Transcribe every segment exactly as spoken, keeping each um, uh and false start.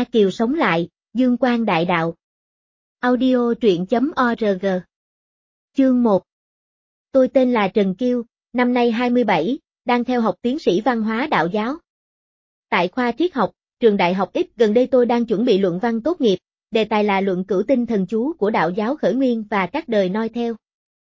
A Kiều sống lại, dương quang đại đạo. Audio truyện chấm org. Chương một. Tôi tên là Trần Kiêu, năm nay hai mươi bảy, đang theo học tiến sĩ văn hóa đạo giáo. Tại khoa triết học, trường Đại học X, gần đây tôi đang chuẩn bị luận văn tốt nghiệp, đề tài là luận cửu tinh thần chú của đạo giáo khởi nguyên và các đời noi theo.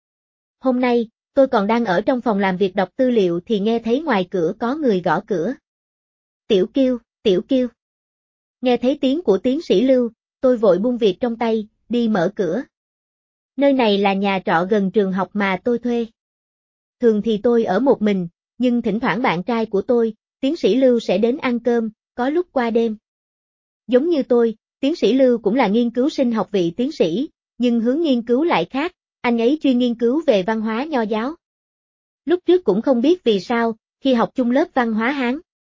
Hôm nay, tôi còn đang ở trong phòng làm việc đọc tư liệu thì nghe thấy ngoài cửa có người gõ cửa. Tiểu Kiêu, Tiểu Kiêu. Nghe thấy tiếng của tiến sĩ Lưu, tôi vội buông việc trong tay, đi mở cửa. Nơi này là nhà trọ gần trường học mà tôi thuê. Thường thì tôi ở một mình, nhưng thỉnh thoảng bạn trai của tôi, tiến sĩ Lưu sẽ đến ăn cơm, có lúc qua đêm. Giống như tôi, tiến sĩ Lưu cũng là nghiên cứu sinh học vị tiến sĩ, nhưng hướng nghiên cứu lại khác, anh ấy chuyên nghiên cứu về văn hóa Nho giáo. Lúc trước cũng không biết vì sao, khi học chung lớp văn hóa Hán.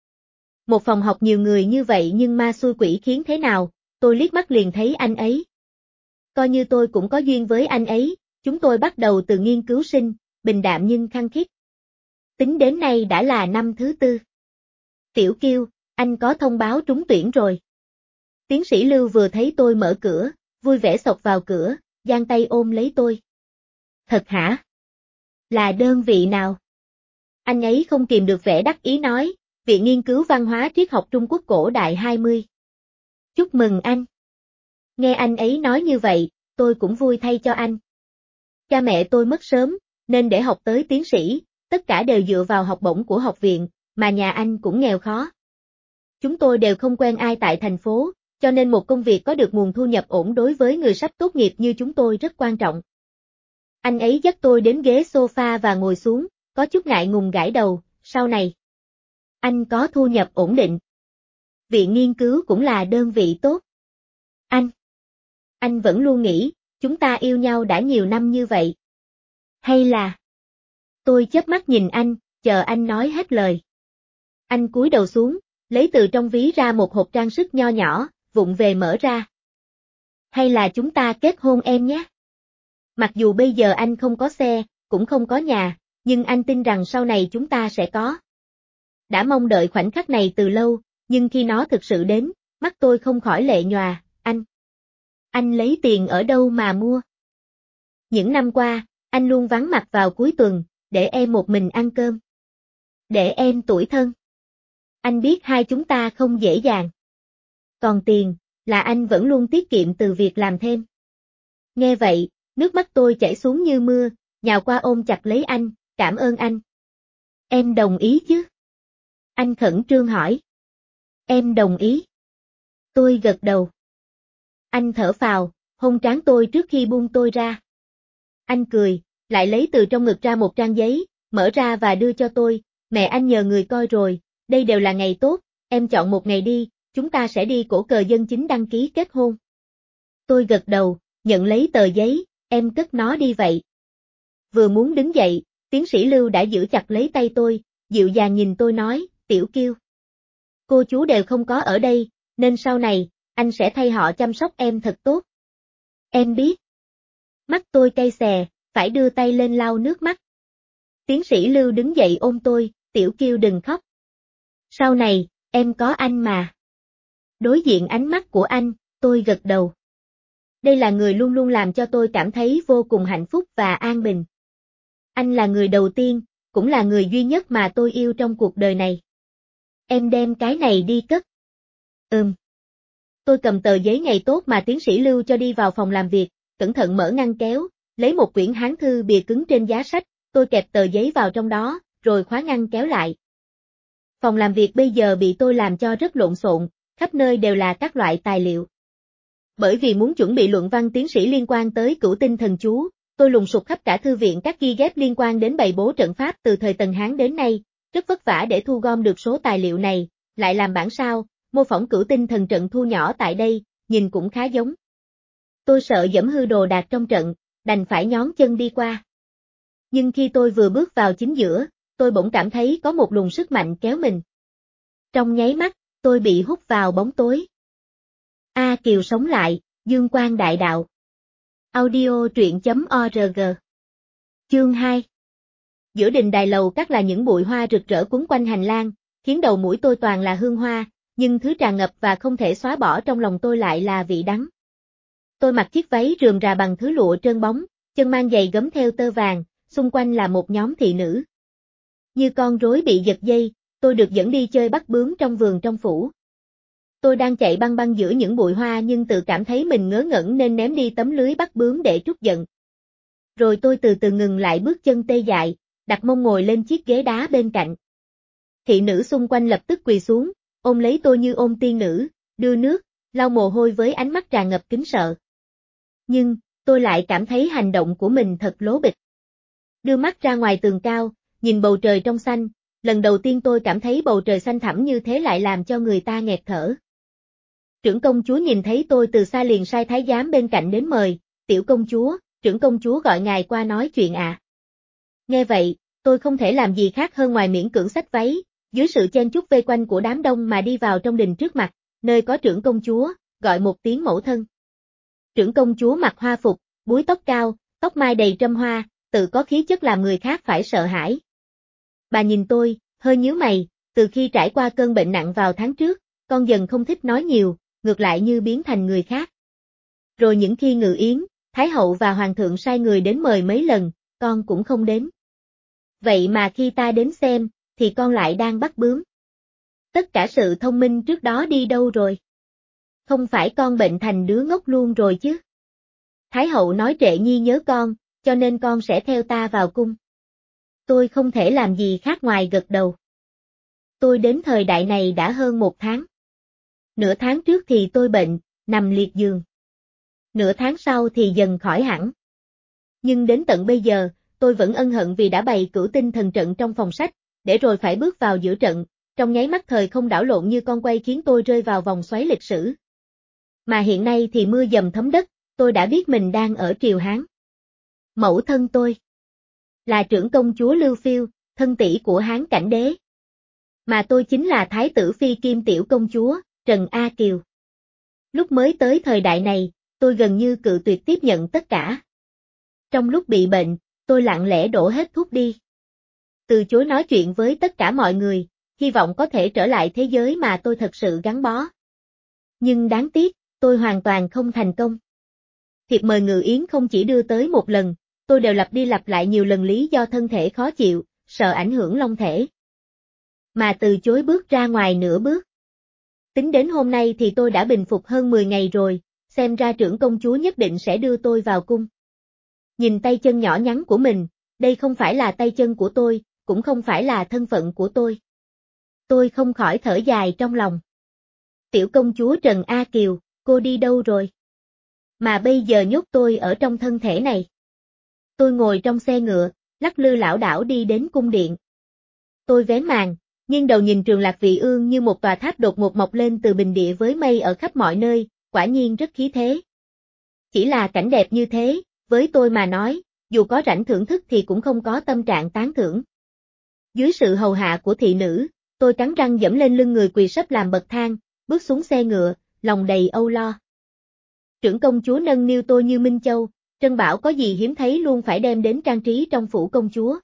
Một phòng học nhiều người như vậy nhưng ma xui quỷ khiến thế nào, tôi liếc mắt liền thấy anh ấy. Coi như tôi cũng có duyên với anh ấy, chúng tôi bắt đầu từ nghiên cứu sinh, bình đạm nhưng khăng khít. Tính đến nay đã là năm thứ tư. Tiểu Kiêu, anh có thông báo trúng tuyển rồi. Tiến sĩ Lưu vừa thấy tôi mở cửa, vui vẻ xộc vào cửa, giang tay ôm lấy tôi. Thật hả? Là đơn vị nào? Anh ấy không kìm được vẻ đắc ý nói, Viện Nghiên cứu Văn hóa Triết học Trung Quốc cổ đại hai mươi. Chúc mừng anh. Nghe anh ấy nói như vậy, tôi cũng vui thay cho anh. Cha mẹ tôi mất sớm, nên để học tới tiến sĩ, tất cả đều dựa vào học bổng của học viện, mà nhà anh cũng nghèo khó. Chúng tôi đều không quen ai tại thành phố, cho nên một công việc có được nguồn thu nhập ổn đối với người sắp tốt nghiệp như chúng tôi rất quan trọng. Anh ấy dắt tôi đến ghế sofa và ngồi xuống, có chút ngại ngùng gãi đầu, sau này. Anh có thu nhập ổn định. Viện nghiên cứu cũng là đơn vị tốt. Anh. Anh vẫn luôn nghĩ, chúng ta yêu nhau đã nhiều năm như vậy. Hay là... Tôi chớp mắt nhìn anh, chờ anh nói hết lời. Anh cúi đầu xuống, lấy từ trong ví ra một hộp trang sức nho nhỏ, vụng về mở ra. Hay là chúng ta kết hôn em nhé? Mặc dù bây giờ anh không có xe, cũng không có nhà, nhưng anh tin rằng sau này chúng ta sẽ có. Đã mong đợi khoảnh khắc này từ lâu, nhưng khi nó thực sự đến, mắt tôi không khỏi lệ nhòa, anh. Anh lấy tiền ở đâu mà mua? Những năm qua, anh luôn vắng mặt vào cuối tuần, để em một mình ăn cơm. Để em tủi thân. Anh biết hai chúng ta không dễ dàng. Còn tiền, là anh vẫn luôn tiết kiệm từ việc làm thêm. Nghe vậy, nước mắt tôi chảy xuống như mưa, nhào qua ôm chặt lấy anh, cảm ơn anh. Em đồng ý chứ? Anh khẩn trương hỏi. Em đồng ý. Tôi gật đầu. Anh thở phào, hôn trán tôi trước khi buông tôi ra. Anh cười, lại lấy từ trong ngực ra một trang giấy, mở ra và đưa cho tôi, mẹ anh nhờ người coi rồi, đây đều là ngày tốt, em chọn một ngày đi, chúng ta sẽ đi cổ cờ dân chính đăng ký kết hôn. Tôi gật đầu, nhận lấy tờ giấy, em cất nó đi vậy. Vừa muốn đứng dậy, tiến sĩ Lưu đã giữ chặt lấy tay tôi, dịu dàng nhìn tôi nói, Tiểu Kiêu. Cô chú đều không có ở đây, nên sau này, anh sẽ thay họ chăm sóc em thật tốt. Em biết. Mắt tôi cay xè, phải đưa tay lên lau nước mắt. Tiến sĩ Lưu đứng dậy ôm tôi, Tiểu Kiêu đừng khóc. Sau này, em có anh mà. Đối diện ánh mắt của anh, tôi gật đầu. Đây là người luôn luôn làm cho tôi cảm thấy vô cùng hạnh phúc và an bình. Anh là người đầu tiên, cũng là người duy nhất mà tôi yêu trong cuộc đời này. Em đem cái này đi cất. Ừm. Tôi cầm tờ giấy ngày tốt mà tiến sĩ Lưu cho đi vào phòng làm việc, cẩn thận mở ngăn kéo, lấy một quyển Hán thư bìa cứng trên giá sách, tôi kẹp tờ giấy vào trong đó, rồi khóa ngăn kéo lại. Phòng làm việc bây giờ bị tôi làm cho rất lộn xộn, khắp nơi đều là các loại tài liệu. Bởi vì muốn chuẩn bị luận văn tiến sĩ liên quan tới cửu tinh thần chú, tôi lùng sục khắp cả thư viện các ghi ghép liên quan đến bày bố trận pháp từ thời Tần Hán đến nay, rất vất vả để thu gom được số tài liệu này, lại làm bản sao, mô phỏng cửu tinh thần trận thu nhỏ tại đây, nhìn cũng khá giống. Tôi sợ giẫm hư đồ đạc trong trận, đành phải nhón chân đi qua. Nhưng khi tôi vừa bước vào chính giữa, tôi bỗng cảm thấy có một luồng sức mạnh kéo mình. Trong nháy mắt, tôi bị hút vào bóng tối. A Kiều sống lại, dương quang đại đạo. Audio truyện chấm org. Chương hai. Giữa đình đài lầu các là những bụi hoa rực rỡ quấn quanh hành lang, khiến đầu mũi tôi toàn là hương hoa, nhưng thứ tràn ngập và không thể xóa bỏ trong lòng tôi lại là vị đắng. Tôi mặc chiếc váy rườm rà bằng thứ lụa trơn bóng, chân mang giày gấm theo tơ vàng, xung quanh là một nhóm thị nữ. Như con rối bị giật dây, tôi được dẫn đi chơi bắt bướm trong vườn trong phủ. Tôi đang chạy băng băng giữa những bụi hoa nhưng tự cảm thấy mình ngớ ngẩn nên ném đi tấm lưới bắt bướm để trút giận. Rồi tôi từ từ ngừng lại bước chân tê dại, đặt mông ngồi lên chiếc ghế đá bên cạnh. Thị nữ xung quanh lập tức quỳ xuống, ôm lấy tôi như ôm tiên nữ, đưa nước, lau mồ hôi với ánh mắt tràn ngập kính sợ. Nhưng, tôi lại cảm thấy hành động của mình thật lố bịch. Đưa mắt ra ngoài tường cao, nhìn bầu trời trong xanh, lần đầu tiên tôi cảm thấy bầu trời xanh thẳm như thế lại làm cho người ta nghẹt thở. Trưởng công chúa nhìn thấy tôi từ xa liền sai thái giám bên cạnh đến mời, tiểu công chúa, trưởng công chúa gọi ngài qua nói chuyện ạ. À. Nghe vậy, tôi không thể làm gì khác hơn ngoài miễn cưỡng xách váy, dưới sự chen chúc vây quanh của đám đông mà đi vào trong đình trước mặt, nơi có trưởng công chúa, gọi một tiếng mẫu thân. Trưởng công chúa mặc hoa phục, búi tóc cao, tóc mai đầy trâm hoa, tự có khí chất làm người khác phải sợ hãi. Bà nhìn tôi, hơi nhíu mày, từ khi trải qua cơn bệnh nặng vào tháng trước, con dần không thích nói nhiều, ngược lại như biến thành người khác. Rồi những khi Ngự Yến, Thái hậu và Hoàng thượng sai người đến mời mấy lần, con cũng không đến. Vậy mà khi ta đến xem, thì con lại đang bắt bướm. Tất cả sự thông minh trước đó đi đâu rồi? Không phải con bệnh thành đứa ngốc luôn rồi chứ? Thái hậu nói Trệ Nhi nhớ con, cho nên con sẽ theo ta vào cung. Tôi không thể làm gì khác ngoài gật đầu. Tôi đến thời đại này đã hơn một tháng. Nửa tháng trước thì tôi bệnh, nằm liệt giường. Nửa tháng sau thì dần khỏi hẳn. Nhưng đến tận bây giờ, tôi vẫn ân hận vì đã bày cửu tinh thần trận trong phòng sách, để rồi phải bước vào giữa trận, trong nháy mắt thời không đảo lộn như con quay khiến tôi rơi vào vòng xoáy lịch sử. Mà hiện nay thì mưa dầm thấm đất, tôi đã biết mình đang ở triều Hán. Mẫu thân tôi là trưởng công chúa Lưu Phiêu, thân tỷ của Hán Cảnh Đế. Mà tôi chính là thái tử phi kim tiểu công chúa, Trần A Kiều. Lúc mới tới thời đại này, tôi gần như cự tuyệt tiếp nhận tất cả. Trong lúc bị bệnh, tôi lặng lẽ đổ hết thuốc đi. Từ chối nói chuyện với tất cả mọi người, hy vọng có thể trở lại thế giới mà tôi thật sự gắn bó. Nhưng đáng tiếc, tôi hoàn toàn không thành công. Thiệp mời Ngự Yến không chỉ đưa tới một lần, tôi đều lặp đi lặp lại nhiều lần lý do thân thể khó chịu, sợ ảnh hưởng long thể. Mà từ chối bước ra ngoài nửa bước. Tính đến hôm nay thì tôi đã bình phục hơn mười ngày rồi, xem ra trưởng công chúa nhất định sẽ đưa tôi vào cung. Nhìn tay chân nhỏ nhắn của mình, đây không phải là tay chân của tôi, cũng không phải là thân phận của tôi. Tôi không khỏi thở dài trong lòng. Tiểu công chúa Trần A Kiều, cô đi đâu rồi? Mà bây giờ nhốt tôi ở trong thân thể này. Tôi ngồi trong xe ngựa, lắc lư lảo đảo đi đến cung điện. Tôi vén màn, nghiêng đầu nhìn Trường Lạc Vị Ương như một tòa tháp đột ngột mọc lên từ bình địa với mây ở khắp mọi nơi, quả nhiên rất khí thế. Chỉ là cảnh đẹp như thế, với tôi mà nói, dù có rảnh thưởng thức thì cũng không có tâm trạng tán thưởng. Dưới sự hầu hạ của thị nữ, tôi cắn răng dẫm lên lưng người quỳ sấp làm bậc thang, bước xuống xe ngựa, lòng đầy âu lo. Trưởng công chúa nâng niu tôi như Minh Châu, Trân Bảo có gì hiếm thấy luôn phải đem đến trang trí trong phủ công chúa.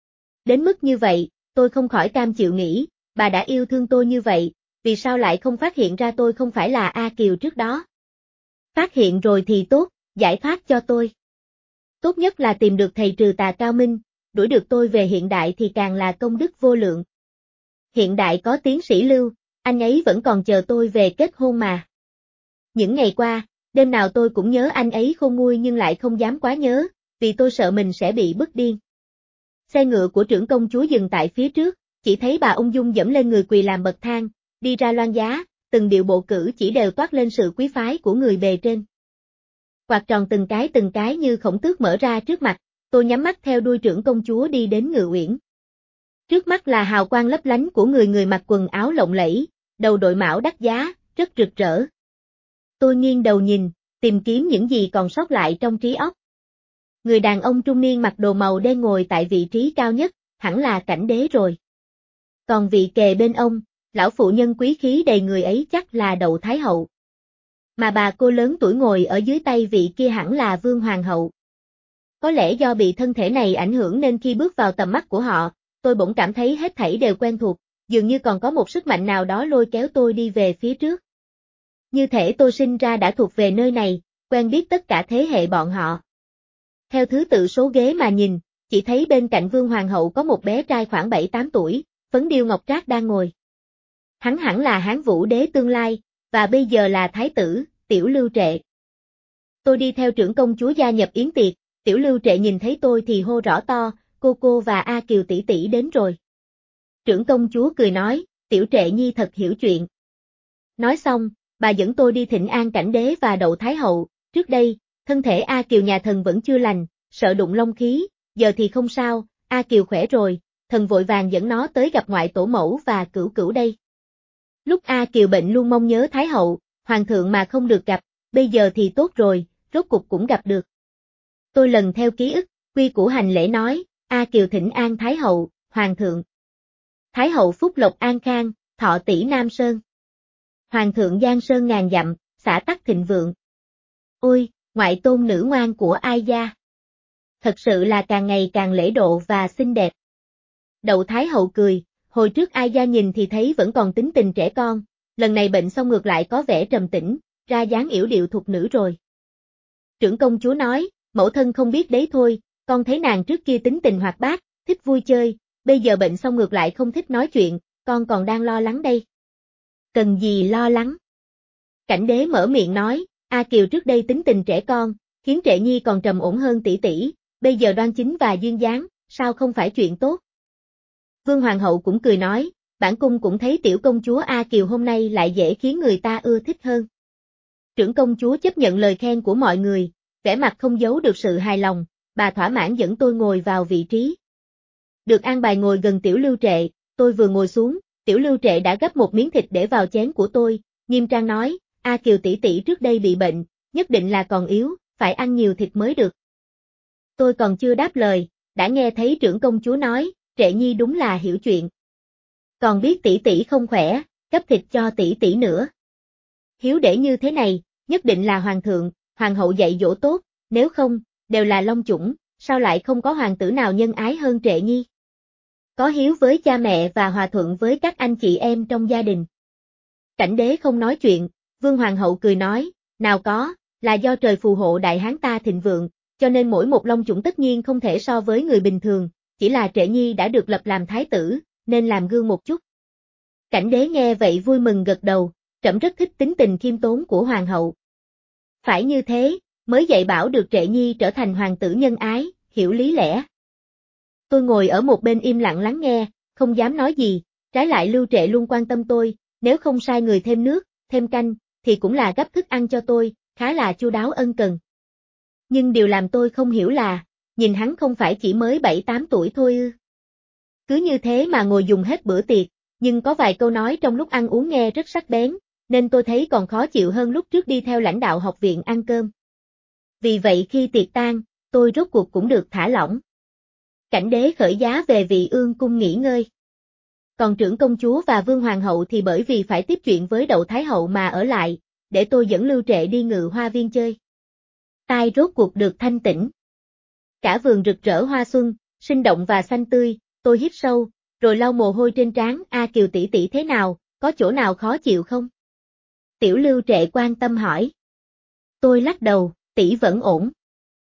Đến mức như vậy, tôi không khỏi cam chịu nghĩ, bà đã yêu thương tôi như vậy, vì sao lại không phát hiện ra tôi không phải là A Kiều trước đó? Phát hiện rồi thì tốt, giải thoát cho tôi. Tốt nhất là tìm được thầy trừ tà cao minh, đuổi được tôi về hiện đại thì càng là công đức vô lượng. Hiện đại có tiến sĩ Lưu, anh ấy vẫn còn chờ tôi về kết hôn mà. Những ngày qua, đêm nào tôi cũng nhớ anh ấy khôn nguôi nhưng lại không dám quá nhớ, vì tôi sợ mình sẽ bị bức điên. Xe ngựa của trưởng công chúa dừng tại phía trước, chỉ thấy bà ung dung dẫm lên người quỳ làm bậc thang, đi ra loan giá, từng điệu bộ cử chỉ đều toát lên sự quý phái của người bề trên. Quạt tròn từng cái từng cái như khổng tước mở ra trước mặt, tôi nhắm mắt theo đuôi trưởng công chúa đi đến Ngự Uyển. Trước mắt là hào quang lấp lánh của người người mặc quần áo lộng lẫy, đầu đội mão đắt giá, rất rực rỡ. Tôi nghiêng đầu nhìn, tìm kiếm những gì còn sót lại trong trí óc. Người đàn ông trung niên mặc đồ màu đen ngồi tại vị trí cao nhất, hẳn là Cảnh Đế rồi. Còn vị kề bên ông, lão phụ nhân quý khí đầy người ấy chắc là Đậu Thái Hậu. Mà bà cô lớn tuổi ngồi ở dưới tay vị kia hẳn là Vương Hoàng Hậu. Có lẽ do bị thân thể này ảnh hưởng nên khi bước vào tầm mắt của họ, tôi bỗng cảm thấy hết thảy đều quen thuộc, dường như còn có một sức mạnh nào đó lôi kéo tôi đi về phía trước. Như thể tôi sinh ra đã thuộc về nơi này, quen biết tất cả thế hệ bọn họ. Theo thứ tự số ghế mà nhìn, chỉ thấy bên cạnh Vương Hoàng hậu có một bé trai khoảng bảy tám tuổi, phấn điêu ngọc trác đang ngồi. Hắn hẳn là Hán Vũ đế tương lai, và bây giờ là thái tử, Tiểu Lưu Trệ. Tôi đi theo trưởng công chúa gia nhập yến tiệc, Tiểu Lưu Trệ nhìn thấy tôi thì hô rõ to, cô cô và A Kiều tỷ tỷ đến rồi. Trưởng công chúa cười nói, Tiểu Trệ nhi thật hiểu chuyện. Nói xong, bà dẫn tôi đi thỉnh an cảnh đế và đậu thái hậu, trước đây, thân thể A Kiều nhà thần vẫn chưa lành, sợ đụng long khí, giờ thì không sao, A Kiều khỏe rồi, thần vội vàng dẫn nó tới gặp ngoại tổ mẫu và cửu cửu đây. Lúc A Kiều bệnh luôn mong nhớ thái hậu, hoàng thượng mà không được gặp, bây giờ thì tốt rồi, rốt cục cũng gặp được. Tôi lần theo ký ức, quy củ hành lễ nói, A Kiều thỉnh an thái hậu, hoàng thượng. Thái hậu phúc lộc an khang, thọ tỷ Nam Sơn. Hoàng thượng giang sơn ngàn dặm, xã tắc thịnh vượng. Ôi, ngoại tôn nữ ngoan của ai gia. Thật sự là càng ngày càng lễ độ và xinh đẹp. Đậu thái hậu cười, hồi trước ai gia nhìn thì thấy vẫn còn tính tình trẻ con, lần này bệnh xong ngược lại có vẻ trầm tĩnh, ra dáng yểu điệu thục nữ rồi. Trưởng công chúa nói, mẫu thân không biết đấy thôi, con thấy nàng trước kia tính tình hoạt bát, thích vui chơi, bây giờ bệnh xong ngược lại không thích nói chuyện, con còn đang lo lắng đây. Cần gì lo lắng? Cảnh đế mở miệng nói, A Kiều trước đây tính tình trẻ con, khiến Trệ nhi còn trầm ổn hơn tỷ tỷ, bây giờ đoan chính và duyên dáng, sao không phải chuyện tốt? Vương Hoàng hậu cũng cười nói, bản cung cũng thấy tiểu công chúa A Kiều hôm nay lại dễ khiến người ta ưa thích hơn. Trưởng công chúa chấp nhận lời khen của mọi người, vẻ mặt không giấu được sự hài lòng, bà thỏa mãn dẫn tôi ngồi vào vị trí. Được an bài ngồi gần Tiểu Lưu Trệ, tôi vừa ngồi xuống, Tiểu Lưu Trệ đã gấp một miếng thịt để vào chén của tôi, nghiêm trang nói, A Kiều tỷ tỷ trước đây bị bệnh, nhất định là còn yếu, phải ăn nhiều thịt mới được. Tôi còn chưa đáp lời, đã nghe thấy trưởng công chúa nói, Trệ nhi đúng là hiểu chuyện. Còn biết tỷ tỷ không khỏe, cấp thịt cho tỷ tỷ nữa. Hiếu để như thế này, nhất định là hoàng thượng, hoàng hậu dạy dỗ tốt, nếu không, đều là long chủng, sao lại không có hoàng tử nào nhân ái hơn Trệ nhi? Có hiếu với cha mẹ và hòa thuận với các anh chị em trong gia đình. Cảnh đế không nói chuyện, Vương Hoàng hậu cười nói, nào có, là do trời phù hộ đại hán ta thịnh vượng, cho nên mỗi một long chủng tất nhiên không thể so với người bình thường, chỉ là Trệ nhi đã được lập làm thái tử, nên làm gương một chút. Cảnh đế nghe vậy vui mừng gật đầu, trẫm rất thích tính tình khiêm tốn của hoàng hậu. Phải như thế, mới dạy bảo được Trệ nhi trở thành hoàng tử nhân ái, hiểu lý lẽ. Tôi ngồi ở một bên im lặng lắng nghe, không dám nói gì, trái lại Lưu Trệ luôn quan tâm tôi, nếu không sai người thêm nước, thêm canh, thì cũng là gấp thức ăn cho tôi, khá là chu đáo ân cần. Nhưng điều làm tôi không hiểu là, nhìn hắn không phải chỉ mới bảy tám tuổi thôi ư. Cứ như thế mà ngồi dùng hết bữa tiệc, nhưng có vài câu nói trong lúc ăn uống nghe rất sắc bén, nên tôi thấy còn khó chịu hơn lúc trước đi theo lãnh đạo học viện ăn cơm. Vì vậy khi tiệc tan, tôi rốt cuộc cũng được thả lỏng. Cảnh đế khởi giá về Vị Ương cung nghỉ ngơi. Còn trưởng công chúa và Vương Hoàng hậu thì bởi vì phải tiếp chuyện với Đậu Thái hậu mà ở lại, để tôi dẫn Lưu Trệ đi Ngự Hoa Viên chơi. Tai rốt cuộc được thanh tĩnh. Cả vườn rực rỡ hoa xuân, sinh động và xanh tươi, tôi hít sâu, rồi lau mồ hôi trên trán, A Kiều tỷ tỷ thế nào, có chỗ nào khó chịu không? Tiểu Lưu Trệ quan tâm hỏi. Tôi lắc đầu, tỷ vẫn ổn.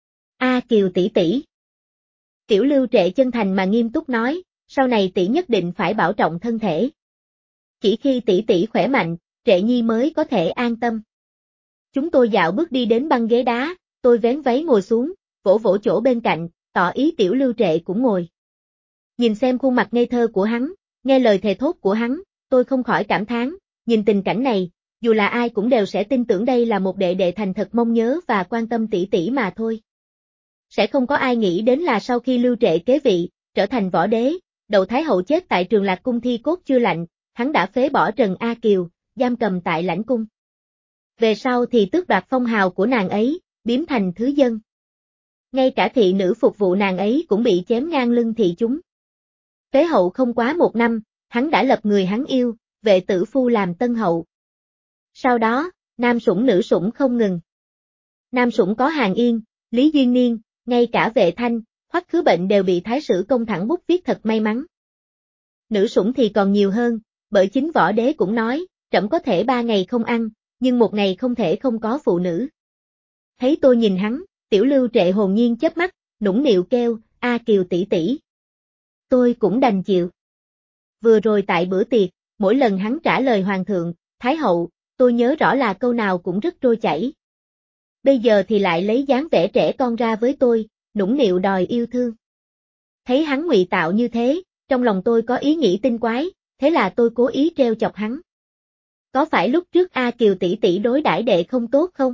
A Kiều tỷ tỷ. Tiểu Lưu Trệ chân thành mà nghiêm túc nói, sau này tỷ nhất định phải bảo trọng thân thể. Chỉ khi tỷ tỷ khỏe mạnh, Trệ nhi mới có thể an tâm. Chúng tôi dạo bước đi đến băng ghế đá, tôi vén váy ngồi xuống, vỗ vỗ chỗ bên cạnh, tỏ ý Tiểu Lưu Trệ cũng ngồi. Nhìn xem khuôn mặt ngây thơ của hắn, nghe lời thề thốt của hắn, tôi không khỏi cảm thán, nhìn tình cảnh này, dù là ai cũng đều sẽ tin tưởng đây là một đệ đệ thành thật mong nhớ và quan tâm tỷ tỷ mà thôi. Sẽ không có ai nghĩ đến là sau khi Lưu Trệ kế vị, trở thành võ đế, Đậu Thái hậu chết tại Trường Lạc cung thi cốt chưa lạnh, hắn đã phế bỏ Trần A Kiều, giam cầm tại lãnh cung. Về sau thì tước đoạt phong hào của nàng ấy, biếm thành thứ dân. Ngay cả thị nữ phục vụ nàng ấy cũng bị chém ngang lưng thị chúng. Phế hậu không quá một năm, hắn đã lập người hắn yêu, vệ tử phu làm tân hậu. Sau đó, nam sủng nữ sủng không ngừng. Nam sủng có Hàn Yên, Lý Duyên Niên, ngay cả Vệ Thanh, Hoắc Khứ Bệnh đều bị thái sử công thẳng bút viết thật may mắn. Nữ sủng thì còn nhiều hơn, bởi chính võ đế cũng nói, trẫm có thể ba ngày không ăn, nhưng một ngày không thể không có phụ nữ. Thấy tôi nhìn hắn, Tiểu Lưu Trệ hồn nhiên chớp mắt, nũng nịu kêu, A Kiều tỷ tỷ. Tôi cũng đành chịu. Vừa rồi tại bữa tiệc, mỗi lần hắn trả lời hoàng thượng, thái hậu, tôi nhớ rõ là câu nào cũng rất trôi chảy. Bây giờ thì lại lấy dáng vẻ trẻ con ra với tôi, nũng nịu đòi yêu thương. Thấy hắn ngụy tạo như thế, trong lòng tôi có ý nghĩ tinh quái, thế là tôi cố ý treo chọc hắn. Có phải lúc trước A Kiều tỷ tỷ đối đãi đệ không tốt không?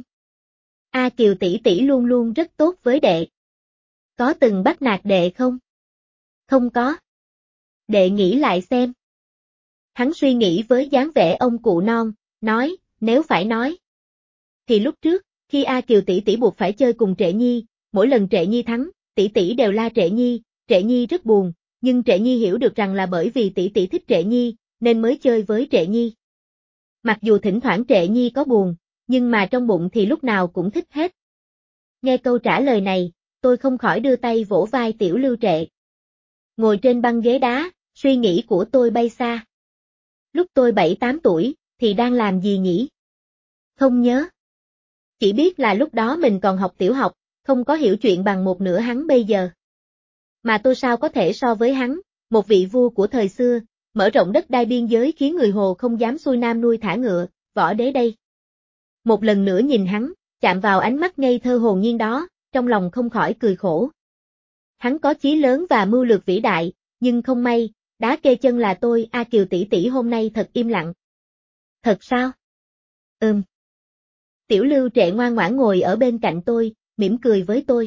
A Kiều tỷ tỷ luôn luôn rất tốt với đệ. Có từng bắt nạt đệ không? Không có. Đệ nghĩ lại xem. Hắn suy nghĩ với dáng vẻ ông cụ non, nói, nếu phải nói. Thì lúc trước, khi A Kiều tỷ tỷ buộc phải chơi cùng Trệ Nhi, mỗi lần Trệ Nhi thắng, tỷ tỷ đều la Trệ Nhi, Trệ Nhi rất buồn, nhưng Trệ Nhi hiểu được rằng là bởi vì tỷ tỷ thích Trệ Nhi, nên mới chơi với Trệ Nhi. Mặc dù thỉnh thoảng Trệ Nhi có buồn, nhưng mà trong bụng thì lúc nào cũng thích hết. Nghe câu trả lời này, tôi không khỏi đưa tay vỗ vai Tiểu Lưu Trệ. Ngồi trên băng ghế đá, suy nghĩ của tôi bay xa. Lúc tôi bảy tám tuổi, thì đang làm gì nhỉ? Không nhớ. Chỉ biết là lúc đó mình còn học tiểu học, không có hiểu chuyện bằng một nửa hắn bây giờ. Mà tôi sao có thể so với hắn, một vị vua của thời xưa, mở rộng đất đai biên giới khiến người Hồ không dám xuôi nam nuôi thả ngựa, võ đế đây. Một lần nữa nhìn hắn, chạm vào ánh mắt ngây thơ hồn nhiên đó, trong lòng không khỏi cười khổ. Hắn có chí lớn và mưu lược vĩ đại, nhưng không may, đá kê chân là tôi, A Kiều tỷ tỷ hôm nay thật im lặng. Thật sao? Ừm. Tiểu Lưu Trệ ngoan ngoãn ngồi ở bên cạnh tôi, mỉm cười với tôi.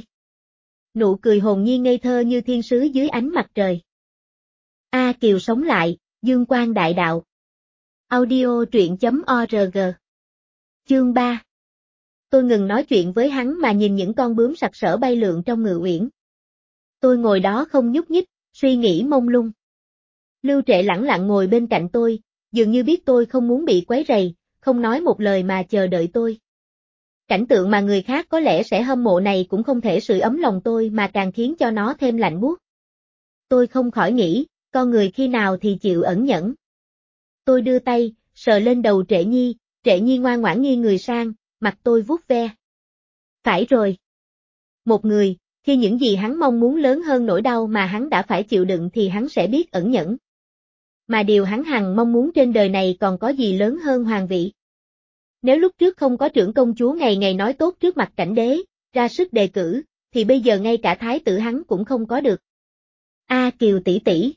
Nụ cười hồn nhiên ngây thơ như thiên sứ dưới ánh mặt trời. A Kiều sống lại, dương quang đại đạo. Audio truyện chấm org. Chương ba. Tôi ngừng nói chuyện với hắn mà nhìn những con bướm sặc sỡ bay lượn trong ngự uyển. Tôi ngồi đó không nhúc nhích, suy nghĩ mông lung. Lưu Trệ lẳng lặng ngồi bên cạnh tôi, dường như biết tôi không muốn bị quấy rầy, không nói một lời mà chờ đợi tôi. Cảnh tượng mà người khác có lẽ sẽ hâm mộ này cũng không thể sưởi ấm lòng tôi mà càng khiến cho nó thêm lạnh buốt. Tôi không khỏi nghĩ, con người khi nào thì chịu ẩn nhẫn. Tôi đưa tay, sờ lên đầu Trệ Nhi, Trệ Nhi ngoan ngoãn nghiêng người sang, mặt tôi vuốt ve. Phải rồi. Một người, khi những gì hắn mong muốn lớn hơn nỗi đau mà hắn đã phải chịu đựng thì hắn sẽ biết ẩn nhẫn. Mà điều hắn hằng mong muốn trên đời này còn có gì lớn hơn hoàng vị. Nếu lúc trước không có trưởng công chúa ngày ngày nói tốt trước mặt cảnh đế, ra sức đề cử, thì bây giờ ngay cả thái tử hắn cũng không có được. A Kiều tỷ tỷ.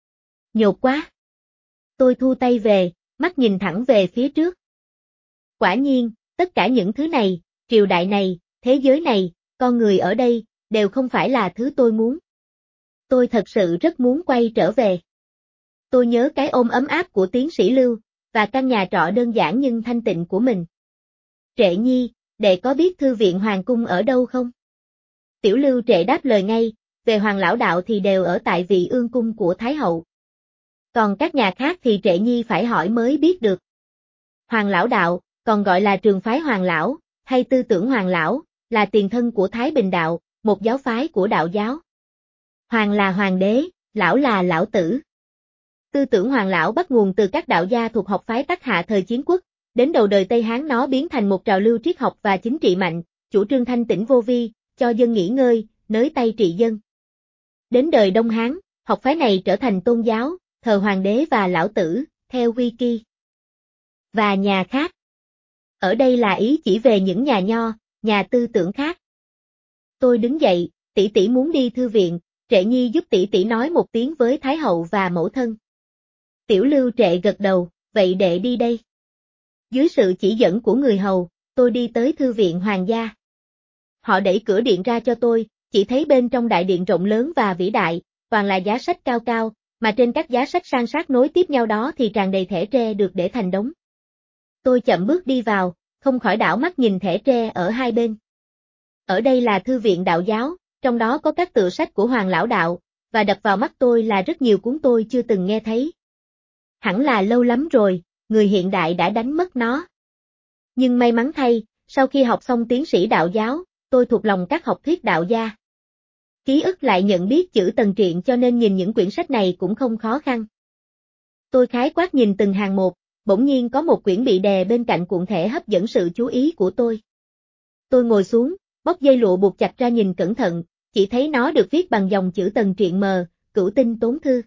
Nhột quá. Tôi thu tay về, mắt nhìn thẳng về phía trước. Quả nhiên, tất cả những thứ này, triều đại này, thế giới này, con người ở đây, đều không phải là thứ tôi muốn. Tôi thật sự rất muốn quay trở về. Tôi nhớ cái ôm ấm áp của tiến sĩ Lưu, và căn nhà trọ đơn giản nhưng thanh tịnh của mình. Trệ Nhi, đệ có biết thư viện hoàng cung ở đâu không? Tiểu Lưu Trệ đáp lời ngay, về Hoàng lão đạo thì đều ở tại Vị Ương cung của Thái hậu. Còn các nhà khác thì Trệ Nhi phải hỏi mới biết được. Hoàng lão đạo, còn gọi là trường phái Hoàng lão, hay tư tưởng Hoàng lão, là tiền thân của Thái Bình đạo, một giáo phái của đạo giáo. Hoàng là hoàng đế, lão là lão tử. Tư tưởng Hoàng lão bắt nguồn từ các đạo gia thuộc học phái Tắc Hạ thời Chiến Quốc, đến đầu đời Tây Hán nó biến thành một trào lưu triết học và chính trị mạnh, chủ trương thanh tĩnh vô vi, cho dân nghỉ ngơi, nới tay trị dân. Đến đời Đông Hán, học phái này trở thành tôn giáo, thờ hoàng đế và lão tử, theo Wiki. Và nhà khác. Ở đây là ý chỉ về những nhà nho, nhà tư tưởng khác. Tôi đứng dậy, tỷ tỷ muốn đi thư viện, Trệ Nhi giúp tỷ tỷ nói một tiếng với Thái hậu và mẫu thân. Tiểu Lưu Trệ gật đầu, vậy đệ đi đây. Dưới sự chỉ dẫn của người hầu, tôi đi tới thư viện hoàng gia. Họ đẩy cửa điện ra cho tôi, chỉ thấy bên trong đại điện rộng lớn và vĩ đại, toàn là giá sách cao cao, mà trên các giá sách san sát nối tiếp nhau đó thì tràn đầy thẻ tre được để thành đống. Tôi chậm bước đi vào, không khỏi đảo mắt nhìn thẻ tre ở hai bên. Ở đây là thư viện đạo giáo, trong đó có các tựa sách của Hoàng lão đạo, và đập vào mắt tôi là rất nhiều cuốn tôi chưa từng nghe thấy. Hẳn là lâu lắm rồi, người hiện đại đã đánh mất nó. Nhưng may mắn thay, sau khi học xong tiến sĩ đạo giáo, tôi thuộc lòng các học thuyết đạo gia. Ký ức lại nhận biết chữ tần truyện cho nên nhìn những quyển sách này cũng không khó khăn. Tôi khái quát nhìn từng hàng một, bỗng nhiên có một quyển bị đè bên cạnh cuộn thẻ hấp dẫn sự chú ý của tôi. Tôi ngồi xuống, bóc dây lụa buộc chặt ra nhìn cẩn thận, chỉ thấy nó được viết bằng dòng chữ Tần Triện mờ, Cửu Tinh Tốn Thư.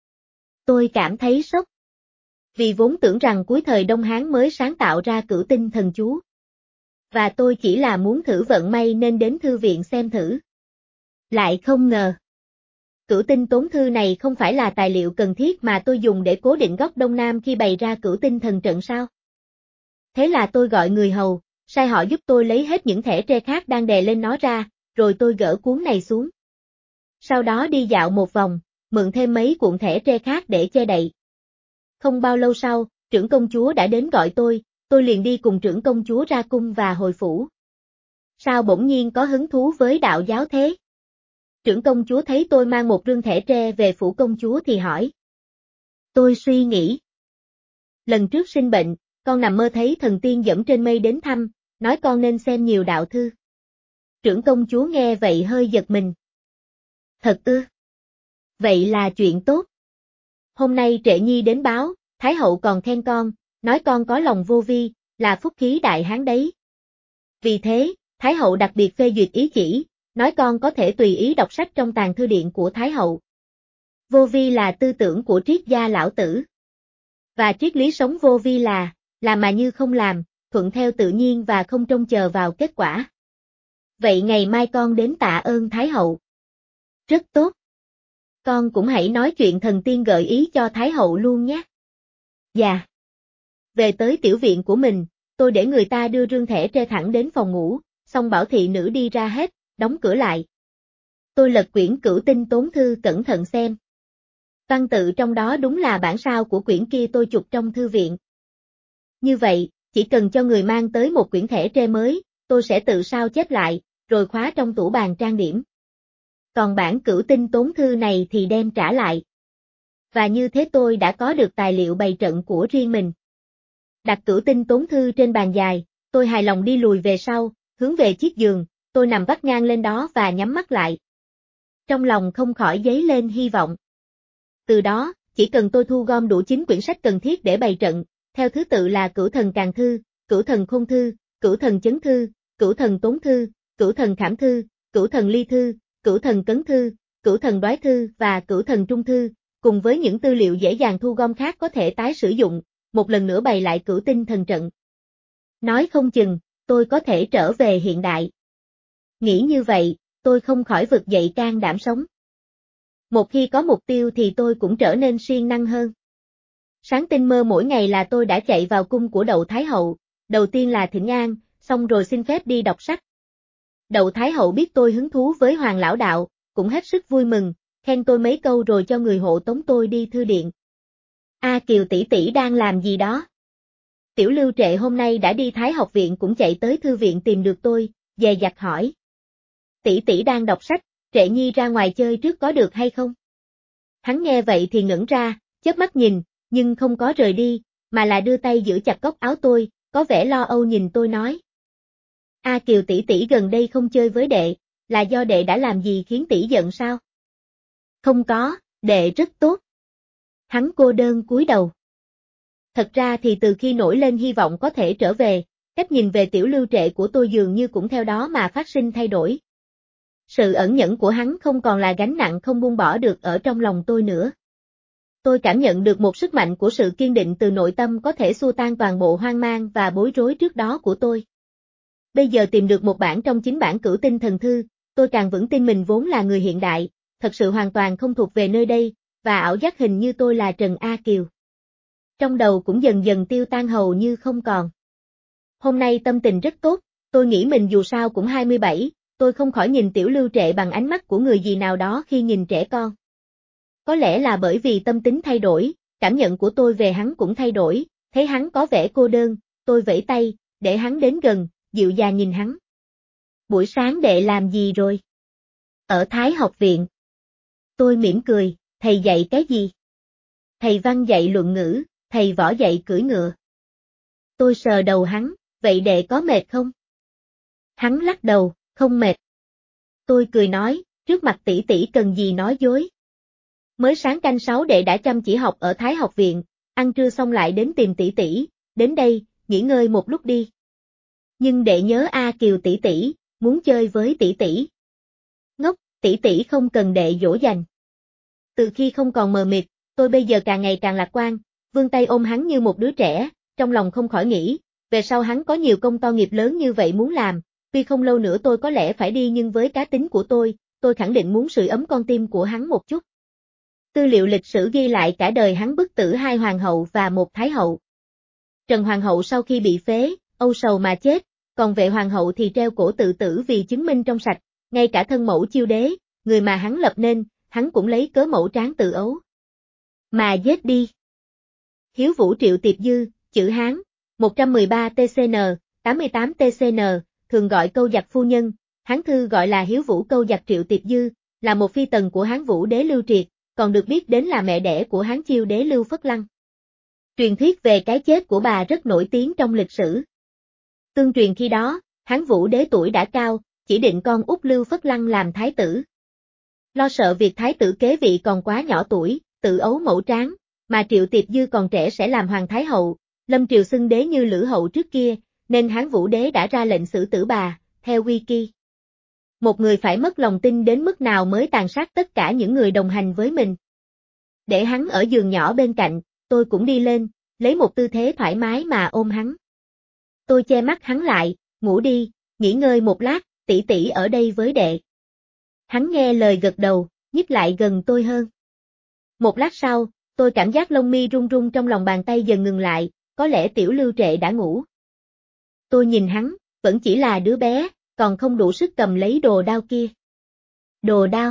Tôi cảm thấy sốc. Vì vốn tưởng rằng cuối thời Đông Hán mới sáng tạo ra Cửu Tinh thần chú. Và tôi chỉ là muốn thử vận may nên đến thư viện xem thử. Lại không ngờ. Cửu Tinh Tốn Thư này không phải là tài liệu cần thiết mà tôi dùng để cố định góc Đông Nam khi bày ra Cửu Tinh thần trận sao? Thế là tôi gọi người hầu, sai họ giúp tôi lấy hết những thẻ tre khác đang đè lên nó ra, rồi tôi gỡ cuốn này xuống. Sau đó đi dạo một vòng, mượn thêm mấy cuộn thẻ tre khác để che đậy. Không bao lâu sau, trưởng công chúa đã đến gọi tôi, tôi liền đi cùng trưởng công chúa ra cung và hồi phủ. Sao bỗng nhiên có hứng thú với đạo giáo thế? Trưởng công chúa thấy tôi mang một rương thẻ tre về phủ công chúa thì hỏi. Tôi suy nghĩ. Lần trước sinh bệnh, con nằm mơ thấy thần tiên dẫm trên mây đến thăm, nói con nên xem nhiều đạo thư. Trưởng công chúa nghe vậy hơi giật mình. Thật ư? Vậy là chuyện tốt. Hôm nay Trệ Nhi đến báo, Thái hậu còn khen con, nói con có lòng vô vi, là phúc khí đại hán đấy. Vì thế, Thái hậu đặc biệt phê duyệt ý chỉ, nói con có thể tùy ý đọc sách trong tàng thư điện của Thái hậu. Vô vi là tư tưởng của triết gia lão tử. Và triết lý sống vô vi là, làm mà như không làm, thuận theo tự nhiên và không trông chờ vào kết quả. Vậy ngày mai con đến tạ ơn Thái hậu. Rất tốt. Con cũng hãy nói chuyện thần tiên gợi ý cho Thái hậu luôn nhé. Dạ. Về tới tiểu viện của mình, tôi để người ta đưa rương thẻ tre thẳng đến phòng ngủ, xong bảo thị nữ đi ra hết, đóng cửa lại. Tôi lật quyển Cửu Tinh Tốn Thư cẩn thận xem. Văn tự trong đó đúng là bản sao của quyển kia tôi chụp trong thư viện. Như vậy, chỉ cần cho người mang tới một quyển thẻ tre mới, tôi sẽ tự sao chép lại, rồi khóa trong tủ bàn trang điểm. Còn bản Cửu Tinh Tốn Thư này thì đem trả lại. Và như thế tôi đã có được tài liệu bày trận của riêng mình. Đặt Cửu Tinh Tốn Thư trên bàn dài, tôi hài lòng đi lùi về sau, hướng về chiếc giường, tôi nằm vắt ngang lên đó và nhắm mắt lại. Trong lòng không khỏi dấy lên hy vọng. Từ đó, chỉ cần tôi thu gom đủ chín quyển sách cần thiết để bày trận, theo thứ tự là Cửu Thần Càn Thư, Cửu Thần Khôn Thư, Cửu Thần Chấn Thư, Cửu Thần Tốn Thư, Cửu Thần Khảm Thư, Cửu Thần Ly Thư, Cửu Thần Cấn Thư, Cửu Thần Đoái Thư và Cửu Thần Trung Thư, cùng với những tư liệu dễ dàng thu gom khác có thể tái sử dụng, một lần nữa bày lại Cửu Tinh thần trận. Nói không chừng, tôi có thể trở về hiện đại. Nghĩ như vậy, tôi không khỏi vực dậy can đảm sống. Một khi có mục tiêu thì tôi cũng trở nên siêng năng hơn. Sáng tinh mơ mỗi ngày là tôi đã chạy vào cung của Đậu Thái hậu, đầu tiên là thỉnh an, xong rồi xin phép đi đọc sách. Đậu Thái hậu biết tôi hứng thú với Hoàng lão đạo, cũng hết sức vui mừng, khen tôi mấy câu rồi cho người hộ tống tôi đi thư điện. A Kiều tỷ tỷ đang làm gì đó? Tiểu Lưu Trệ hôm nay đã đi Thái học viện cũng chạy tới thư viện tìm được tôi, dè dặt hỏi. Tỷ tỷ đang đọc sách, Trệ Nhi ra ngoài chơi trước có được hay không? Hắn nghe vậy thì ngẩn ra, chớp mắt nhìn, nhưng không có rời đi, mà là đưa tay giữ chặt góc áo tôi, có vẻ lo âu nhìn tôi nói. A Kiều tỷ tỷ gần đây không chơi với đệ, là do đệ đã làm gì khiến tỷ giận sao? Không có, đệ rất tốt. Hắn cô đơn cúi đầu. Thật ra thì từ khi nổi lên hy vọng có thể trở về, cách nhìn về Tiểu Lưu Trệ của tôi dường như cũng theo đó mà phát sinh thay đổi. Sự ẩn nhẫn của hắn không còn là gánh nặng không buông bỏ được ở trong lòng tôi nữa. Tôi cảm nhận được một sức mạnh của sự kiên định từ nội tâm có thể xua tan toàn bộ hoang mang và bối rối trước đó của tôi. Bây giờ tìm được một bản trong chính bản Cửu Tinh thần thư, tôi càng vững tin mình vốn là người hiện đại, thật sự hoàn toàn không thuộc về nơi đây, và ảo giác hình như tôi là Trần A Kiều. Trong đầu cũng dần dần tiêu tan hầu như không còn. Hôm nay tâm tình rất tốt, tôi nghĩ mình dù sao cũng hai mươi bảy, tôi không khỏi nhìn Tiểu Lưu Trệ bằng ánh mắt của người gì nào đó khi nhìn trẻ con. Có lẽ là bởi vì tâm tính thay đổi, cảm nhận của tôi về hắn cũng thay đổi, thấy hắn có vẻ cô đơn, tôi vẫy tay, để hắn đến gần, dịu dàng nhìn hắn. Buổi sáng đệ làm gì rồi? Ở Thái học viện. Tôi mỉm cười, thầy dạy cái gì? Thầy văn dạy luận ngữ, thầy võ dạy cưỡi ngựa. Tôi sờ đầu hắn, vậy đệ có mệt không? Hắn lắc đầu, không mệt. Tôi cười nói, trước mặt tỷ tỷ cần gì nói dối. Mới sáng canh sáu đệ đã chăm chỉ học ở Thái học viện, ăn trưa xong lại đến tìm tỷ tỷ, đến đây, nghỉ ngơi một lúc đi. Nhưng đệ nhớ A Kiều tỷ tỷ, muốn chơi với tỷ tỷ. Ngốc, tỷ tỷ không cần đệ dỗ dành. Từ khi không còn mờ mịt, tôi bây giờ càng ngày càng lạc quan, vươn tay ôm hắn như một đứa trẻ, trong lòng không khỏi nghĩ, về sau hắn có nhiều công to nghiệp lớn như vậy muốn làm, tuy không lâu nữa tôi có lẽ phải đi nhưng với cá tính của tôi, tôi khẳng định muốn sưởi ấm con tim của hắn một chút. Tư liệu lịch sử ghi lại cả đời hắn bức tử hai hoàng hậu và một thái hậu. Trần Hoàng hậu sau khi bị phế, âu sầu mà chết, còn Vệ Hoàng hậu thì treo cổ tự tử vì chứng minh trong sạch, ngay cả thân mẫu Chiêu đế, người mà hắn lập nên, hắn cũng lấy cớ mẫu tráng tự ấu mà giết đi. Hiếu Vũ Triệu Tiệp Dư, chữ Hán, một trăm mười ba T C N, tám mươi tám T C N, thường gọi Câu Giặc phu nhân, Hán thư gọi là Hiếu Vũ Câu Giặc Triệu Tiệp Dư, là một phi tần của Hán Vũ đế Lưu Triệt, còn được biết đến là mẹ đẻ của Hán Chiêu đế Lưu Phất Lăng. Truyền thuyết về cái chết của bà rất nổi tiếng trong lịch sử. Tương truyền khi đó, Hán Vũ đế tuổi đã cao, chỉ định con út Lưu Phất Lăng làm thái tử. Lo sợ việc thái tử kế vị còn quá nhỏ tuổi, tự ấu mẫu tráng, mà Triệu Tiệp Dư còn trẻ sẽ làm hoàng thái hậu, lâm triều xưng đế như Lữ hậu trước kia, nên Hán Vũ đế đã ra lệnh xử tử bà, theo Wiki. Một người phải mất lòng tin đến mức nào mới tàn sát tất cả những người đồng hành với mình. Để hắn ở giường nhỏ bên cạnh, tôi cũng đi lên, lấy một tư thế thoải mái mà ôm hắn. Tôi che mắt hắn lại, ngủ đi, nghỉ ngơi một lát, tỷ tỷ ở đây với đệ. Hắn nghe lời gật đầu, nhích lại gần tôi hơn. Một lát sau, tôi cảm giác lông mi run run trong lòng bàn tay dần ngừng lại, có lẽ tiểu Lưu Trệ đã ngủ. Tôi nhìn hắn, vẫn chỉ là đứa bé, còn không đủ sức cầm lấy đồ đao kia. Đồ đao.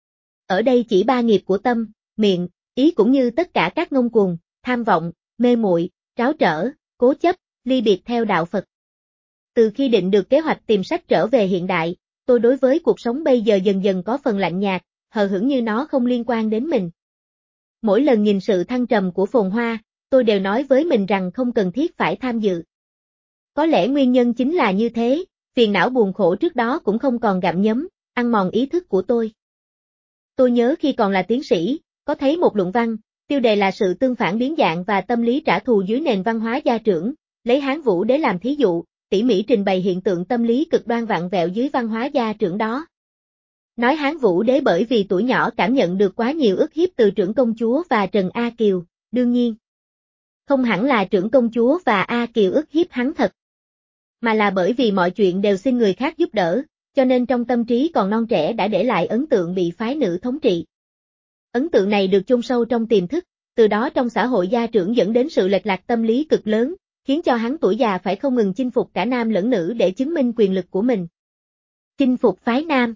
Ở đây chỉ ba nghiệp của tâm, miệng, ý cũng như tất cả các ngông cuồng, tham vọng, mê muội, tráo trở, cố chấp, ly biệt theo đạo Phật. Từ khi định được kế hoạch tìm sách trở về hiện đại, tôi đối với cuộc sống bây giờ dần dần có phần lạnh nhạt, hờ hững như nó không liên quan đến mình. Mỗi lần nhìn sự thăng trầm của phồn hoa, tôi đều nói với mình rằng không cần thiết phải tham dự. Có lẽ nguyên nhân chính là như thế, phiền não buồn khổ trước đó cũng không còn gặm nhấm, ăn mòn ý thức của tôi. Tôi nhớ khi còn là tiến sĩ, có thấy một luận văn, tiêu đề là sự tương phản biến dạng và tâm lý trả thù dưới nền văn hóa gia trưởng, lấy Hán Vũ đế làm thí dụ, tỉ mỉ trình bày hiện tượng tâm lý cực đoan vặn vẹo dưới văn hóa gia trưởng đó. Nói Hán Vũ đế bởi vì tuổi nhỏ cảm nhận được quá nhiều ức hiếp từ trưởng công chúa và Trần A Kiều, đương nhiên. Không hẳn là trưởng công chúa và A Kiều ức hiếp hắn thật, mà là bởi vì mọi chuyện đều xin người khác giúp đỡ, cho nên trong tâm trí còn non trẻ đã để lại ấn tượng bị phái nữ thống trị. Ấn tượng này được chôn sâu trong tiềm thức, từ đó trong xã hội gia trưởng dẫn đến sự lệch lạc tâm lý cực lớn, khiến cho hắn tuổi già phải không ngừng chinh phục cả nam lẫn nữ để chứng minh quyền lực của mình. Chinh phục phái nam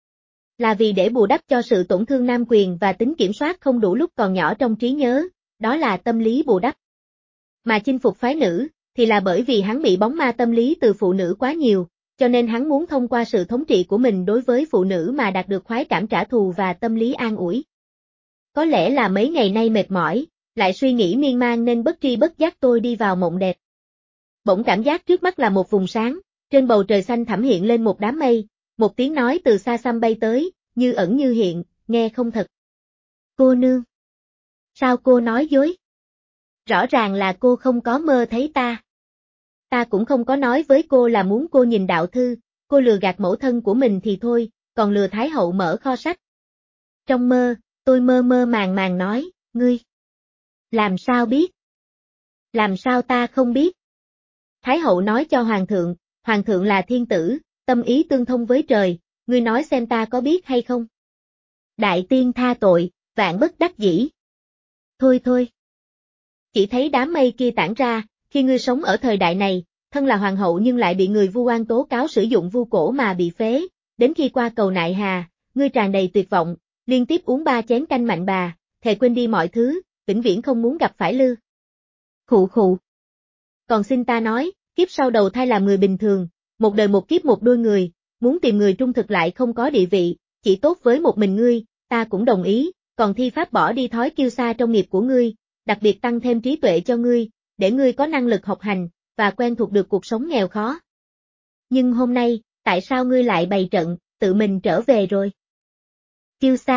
là vì để bù đắp cho sự tổn thương nam quyền và tính kiểm soát không đủ lúc còn nhỏ trong trí nhớ, đó là tâm lý bù đắp. Mà chinh phục phái nữ, thì là bởi vì hắn bị bóng ma tâm lý từ phụ nữ quá nhiều, cho nên hắn muốn thông qua sự thống trị của mình đối với phụ nữ mà đạt được khoái cảm trả thù và tâm lý an ủi. Có lẽ là mấy ngày nay mệt mỏi, lại suy nghĩ miên man nên bất tri bất giác tôi đi vào mộng đẹp. Bỗng cảm giác trước mắt là một vùng sáng, trên bầu trời xanh thẳm hiện lên một đám mây, một tiếng nói từ xa xăm bay tới, như ẩn như hiện, nghe không thật. Cô nương. Sao cô nói dối? Rõ ràng là cô không có mơ thấy ta. Ta cũng không có nói với cô là muốn cô nhìn đạo thư, cô lừa gạt mẫu thân của mình thì thôi, còn lừa Thái hậu mở kho sách. Trong mơ, tôi mơ mơ màng màng nói, ngươi. Làm sao biết? Làm sao ta không biết? Thái hậu nói cho hoàng thượng, hoàng thượng là thiên tử, tâm ý tương thông với trời, ngươi nói xem ta có biết hay không? Đại tiên tha tội, vạn bất đắc dĩ. Thôi thôi. Chỉ thấy đám mây kia tản ra, khi ngươi sống ở thời đại này, thân là hoàng hậu nhưng lại bị người vu oan tố cáo sử dụng vu cổ mà bị phế, đến khi qua cầu nại hà, ngươi tràn đầy tuyệt vọng, liên tiếp uống ba chén canh mạnh bà, thề quên đi mọi thứ, vĩnh viễn không muốn gặp phải Lư. Khụ khụ. Còn xin ta nói, kiếp sau đầu thai làm người bình thường, một đời một kiếp một đôi người, muốn tìm người trung thực lại không có địa vị, chỉ tốt với một mình ngươi, ta cũng đồng ý, còn thi pháp bỏ đi thói kiêu sa trong nghiệp của ngươi, đặc biệt tăng thêm trí tuệ cho ngươi, để ngươi có năng lực học hành, và quen thuộc được cuộc sống nghèo khó. Nhưng hôm nay, tại sao ngươi lại bày trận, tự mình trở về rồi? Kiêu sa,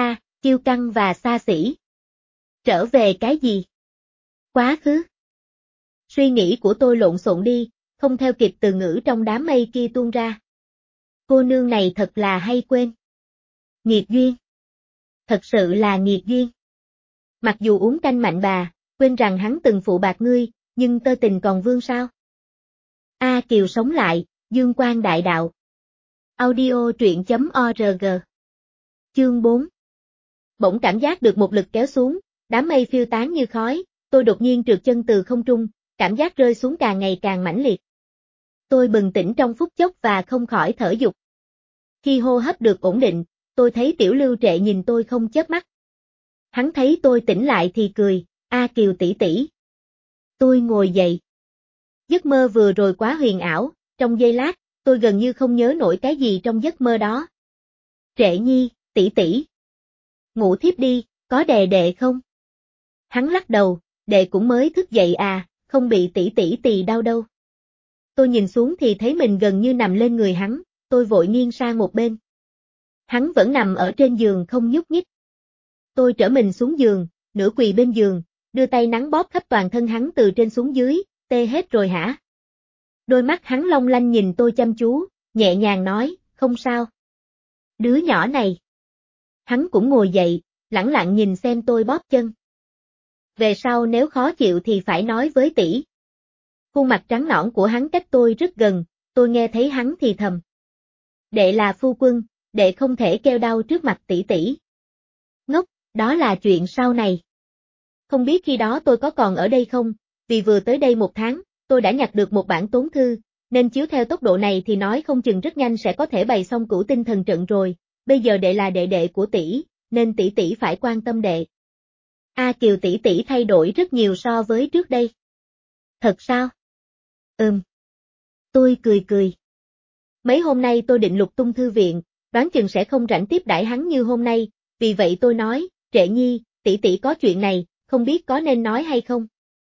Kiêu căng và xa xỉ. Trở về cái gì? Quá khứ. Suy nghĩ của tôi lộn xộn đi, không theo kịp từ ngữ trong đám mây kia tuôn ra. Cô nương này thật là hay quên. Nghiệt duyên. Thật sự là nghiệt duyên. Mặc dù uống canh mạnh bà, quên rằng hắn từng phụ bạc ngươi, nhưng tơ tình còn vương sao? A Kiều sống lại, dương quang đại đạo. Audio truyện chấm org. Chương bốn. Bỗng cảm giác được một lực kéo xuống, đám mây phiêu tán như khói, tôi đột nhiên trượt chân từ không trung, cảm giác rơi xuống càng ngày càng mãnh liệt. Tôi bừng tỉnh trong phút chốc và không khỏi thở dục. Khi hô hấp được ổn định, tôi thấy Tiểu Lưu Trệ nhìn tôi không chớp mắt. Hắn thấy tôi tỉnh lại thì cười, A Kiều tỷ tỷ. Tôi ngồi dậy. Giấc mơ vừa rồi quá huyền ảo, trong giây lát, tôi gần như không nhớ nổi cái gì trong giấc mơ đó. Trệ nhi, tỷ tỷ. Ngủ thiếp đi, có đè đệ không? Hắn lắc đầu, đệ cũng mới thức dậy à, không bị tỷ tỷ tì đau đâu. Tôi nhìn xuống thì thấy mình gần như nằm lên người hắn, tôi vội nghiêng sang một bên. Hắn vẫn nằm ở trên giường không nhúc nhích. Tôi trở mình xuống giường, nửa quỳ bên giường, đưa tay nắn bóp khắp toàn thân hắn từ trên xuống dưới, tê hết rồi hả? Đôi mắt hắn long lanh nhìn tôi chăm chú, nhẹ nhàng nói, không sao. Đứa nhỏ này. Hắn cũng ngồi dậy, lẳng lặng nhìn xem tôi bóp chân. Về sau nếu khó chịu thì phải nói với tỷ. Khuôn mặt trắng nõn của hắn cách tôi rất gần, tôi nghe thấy hắn thì thầm. Đệ là phu quân, đệ không thể kêu đau trước mặt tỷ tỷ. Ngốc, đó là chuyện sau này. Không biết khi đó tôi có còn ở đây không, vì vừa tới đây một tháng, tôi đã nhặt được một bản tốn thư, nên chiếu theo tốc độ này thì nói không chừng rất nhanh sẽ có thể bày xong cửu tinh thần trận rồi, bây giờ đệ là đệ đệ của tỷ, nên tỷ tỷ phải quan tâm đệ. A Kiều tỷ tỷ thay đổi rất nhiều so với trước đây. Thật sao? Ừm. Tôi cười cười. Mấy hôm nay tôi định lục tung thư viện, đoán chừng sẽ không rảnh tiếp đãi hắn như hôm nay, vì vậy tôi nói, Trệ nhi, tỷ tỷ có chuyện này, không biết có nên nói hay không?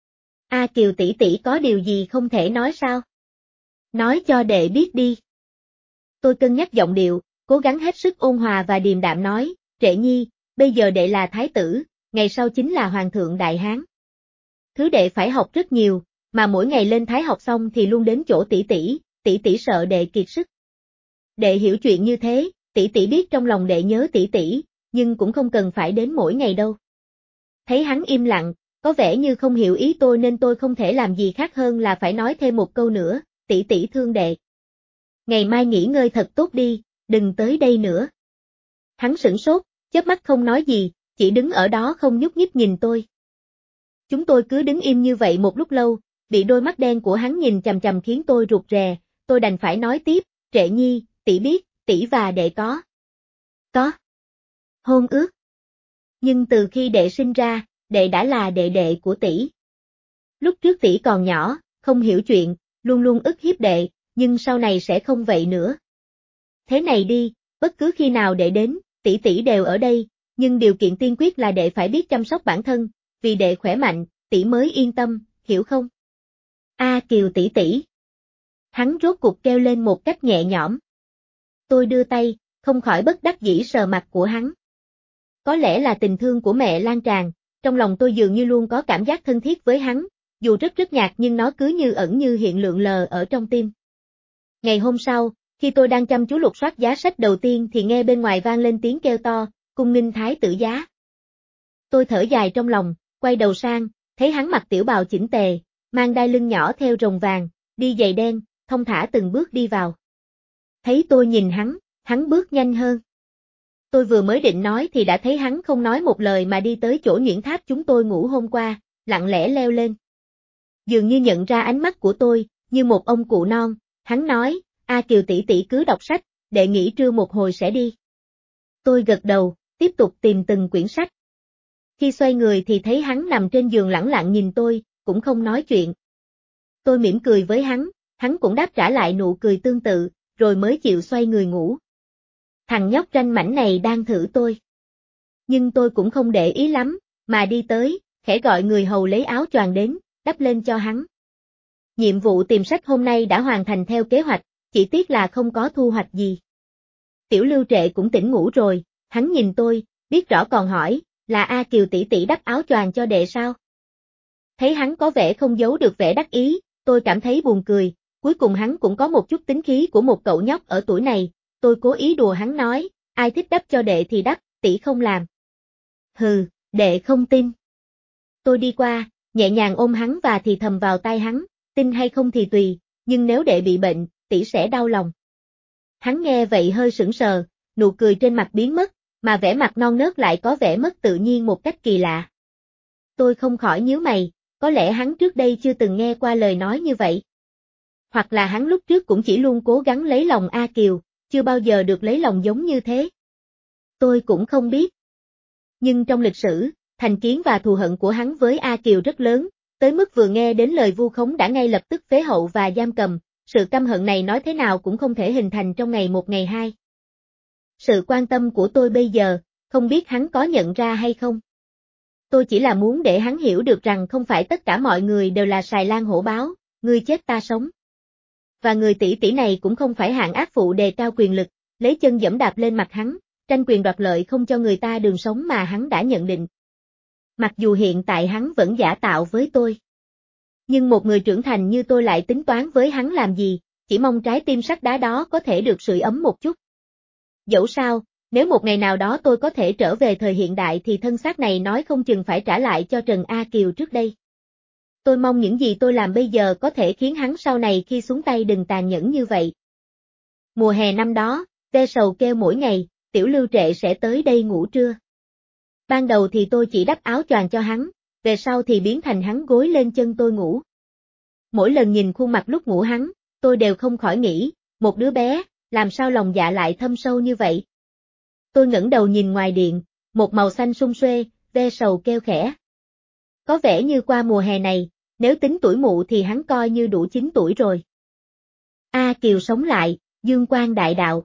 A Kiều tỷ tỷ có điều gì không thể nói sao? Nói cho đệ biết đi. Tôi cân nhắc giọng điệu, cố gắng hết sức ôn hòa và điềm đạm nói, Trệ nhi, bây giờ đệ là thái tử, ngày sau chính là hoàng thượng Đại Hán. Thứ đệ phải học rất nhiều, mà mỗi ngày lên thái học xong thì luôn đến chỗ tỷ tỷ, tỷ tỷ sợ đệ kiệt sức. Đệ hiểu chuyện như thế, tỷ tỷ biết trong lòng đệ nhớ tỷ tỷ, nhưng cũng không cần phải đến mỗi ngày đâu. Thấy hắn im lặng, có vẻ như không hiểu ý tôi nên tôi không thể làm gì khác hơn là phải nói thêm một câu nữa, tỷ tỷ thương đệ. Ngày mai nghỉ ngơi thật tốt đi, đừng tới đây nữa. Hắn sửng sốt, chớp mắt không nói gì, chỉ đứng ở đó không nhúc nhích nhìn tôi. Chúng tôi cứ đứng im như vậy một lúc lâu, bị đôi mắt đen của hắn nhìn chằm chằm khiến tôi rụt rè, tôi đành phải nói tiếp, Trệ nhi, tỷ biết, tỷ và đệ có. Có. Hôn ước. Nhưng từ khi đệ sinh ra, đệ đã là đệ đệ của tỷ. Lúc trước tỷ còn nhỏ, không hiểu chuyện, luôn luôn ức hiếp đệ, nhưng sau này sẽ không vậy nữa. Thế này đi, bất cứ khi nào đệ đến, tỷ tỷ đều ở đây, nhưng điều kiện tiên quyết là đệ phải biết chăm sóc bản thân, vì đệ khỏe mạnh, tỷ mới yên tâm, hiểu không? A Kiều tỷ tỷ. Hắn rốt cuộc kêu lên một cách nhẹ nhõm. Tôi đưa tay, không khỏi bất đắc dĩ sờ mặt của hắn. Có lẽ là tình thương của mẹ lan tràn, trong lòng tôi dường như luôn có cảm giác thân thiết với hắn, dù rất rất nhạt nhưng nó cứ như ẩn như hiện lượn lờ ở trong tim. Ngày hôm sau, khi tôi đang chăm chú lục soát giá sách đầu tiên thì nghe bên ngoài vang lên tiếng kêu to, cung nghinh thái tử giá. Tôi thở dài trong lòng, quay đầu sang, thấy hắn mặc tiểu bào chỉnh tề, mang đai lưng nhỏ theo rồng vàng, đi giày đen, thong thả từng bước đi vào. Thấy tôi nhìn hắn, hắn bước nhanh hơn. Tôi vừa mới định nói thì đã thấy hắn không nói một lời mà đi tới chỗ nhuyễn tháp chúng tôi ngủ hôm qua, lặng lẽ leo lên. Dường như nhận ra ánh mắt của tôi, như một ông cụ non, hắn nói, A Kiều tỷ tỷ cứ đọc sách, đệ nghỉ trưa một hồi sẽ đi. Tôi gật đầu, tiếp tục tìm từng quyển sách. Khi xoay người thì thấy hắn nằm trên giường lẳng lặng nhìn tôi, cũng không nói chuyện. Tôi mỉm cười với hắn, hắn cũng đáp trả lại nụ cười tương tự, rồi mới chịu xoay người ngủ. Thằng nhóc ranh mảnh này đang thử tôi. Nhưng tôi cũng không để ý lắm, mà đi tới, khẽ gọi người hầu lấy áo choàng đến, đắp lên cho hắn. Nhiệm vụ tìm sách hôm nay đã hoàn thành theo kế hoạch, chỉ tiếc là không có thu hoạch gì. Tiểu Lưu Trệ cũng tỉnh ngủ rồi, hắn nhìn tôi, biết rõ còn hỏi, là A Kiều tỷ tỷ đắp áo choàng cho đệ sao? Thấy hắn có vẻ không giấu được vẻ đắc ý, tôi cảm thấy buồn cười, cuối cùng hắn cũng có một chút tính khí của một cậu nhóc ở tuổi này, tôi cố ý đùa hắn nói, ai thích đắp cho đệ thì đắp, tỷ không làm. Hừ, đệ không tin. Tôi đi qua, nhẹ nhàng ôm hắn và thì thầm vào tai hắn, tin hay không thì tùy, nhưng nếu đệ bị bệnh, tỷ sẽ đau lòng. Hắn nghe vậy hơi sững sờ, nụ cười trên mặt biến mất, mà vẻ mặt non nớt lại có vẻ mất tự nhiên một cách kỳ lạ. Tôi không khỏi nhíu mày, có lẽ hắn trước đây chưa từng nghe qua lời nói như vậy. Hoặc là hắn lúc trước cũng chỉ luôn cố gắng lấy lòng A Kiều, chưa bao giờ được lấy lòng giống như thế. Tôi cũng không biết. Nhưng trong lịch sử, thành kiến và thù hận của hắn với A Kiều rất lớn, tới mức vừa nghe đến lời vu khống đã ngay lập tức phế hậu và giam cầm, sự căm hận này nói thế nào cũng không thể hình thành trong ngày một ngày hai. Sự quan tâm của tôi bây giờ, không biết hắn có nhận ra hay không. Tôi chỉ là muốn để hắn hiểu được rằng không phải tất cả mọi người đều là xài lang hổ báo, ngươi chết ta sống. Và người tỷ tỷ này cũng không phải hạng ác phụ đề cao quyền lực, lấy chân giẫm đạp lên mặt hắn, tranh quyền đoạt lợi không cho người ta đường sống mà hắn đã nhận định. Mặc dù hiện tại hắn vẫn giả tạo với tôi. Nhưng một người trưởng thành như tôi lại tính toán với hắn làm gì, chỉ mong trái tim sắt đá đó có thể được sưởi ấm một chút. Dẫu sao, nếu một ngày nào đó tôi có thể trở về thời hiện đại thì thân xác này nói không chừng phải trả lại cho Trần A Kiều trước đây. Tôi mong những gì tôi làm bây giờ có thể khiến hắn sau này khi xuống tay đừng tàn nhẫn như vậy. Mùa hè năm đó, ve sầu kêu mỗi ngày, Tiểu Lưu Trệ sẽ tới đây ngủ trưa. Ban đầu thì tôi chỉ đắp áo choàng cho hắn, về sau thì biến thành hắn gối lên chân tôi ngủ. Mỗi lần nhìn khuôn mặt lúc ngủ hắn, tôi đều không khỏi nghĩ, một đứa bé, làm sao lòng dạ lại thâm sâu như vậy. Tôi ngẩng đầu nhìn ngoài điện, một màu xanh sum xuê, ve sầu kêu khẽ. Có vẻ như qua mùa hè này, nếu tính tuổi mụ thì hắn coi như đủ chín tuổi rồi. A Kiều sống lại, Dương Quang Đại Đạo.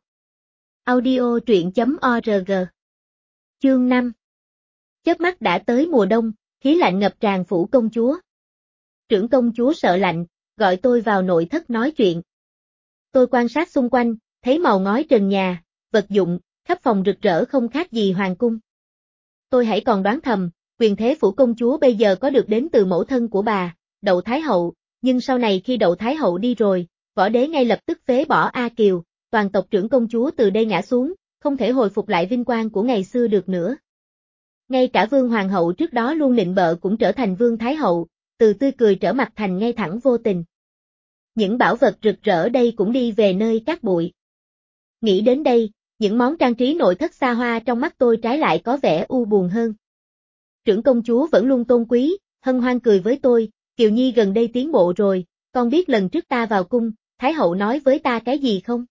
Audio truyện chấm org. Chương năm. Chớp mắt đã tới mùa đông, khí lạnh ngập tràn phủ công chúa. Trưởng công chúa sợ lạnh, gọi tôi vào nội thất nói chuyện. Tôi quan sát xung quanh, thấy màu ngói trần nhà, vật dụng, khắp phòng rực rỡ không khác gì hoàng cung. Tôi hãy còn đoán thầm, quyền thế phủ công chúa bây giờ có được đến từ mẫu thân của bà, Đậu Thái Hậu, nhưng sau này khi Đậu Thái Hậu đi rồi, võ đế ngay lập tức phế bỏ A Kiều, toàn tộc trưởng công chúa từ đây ngã xuống, không thể hồi phục lại vinh quang của ngày xưa được nữa. Ngay cả Vương Hoàng hậu trước đó luôn nịnh bợ cũng trở thành Vương Thái Hậu, từ tươi cười trở mặt thành ngay thẳng vô tình. Những bảo vật rực rỡ đây cũng đi về nơi cát bụi. Nghĩ đến đây, những món trang trí nội thất xa hoa trong mắt tôi trái lại có vẻ u buồn hơn. Trưởng công chúa vẫn luôn tôn quý, hân hoan cười với tôi, Kiều Nhi gần đây tiến bộ rồi, con biết lần trước ta vào cung, Thái hậu nói với ta cái gì không?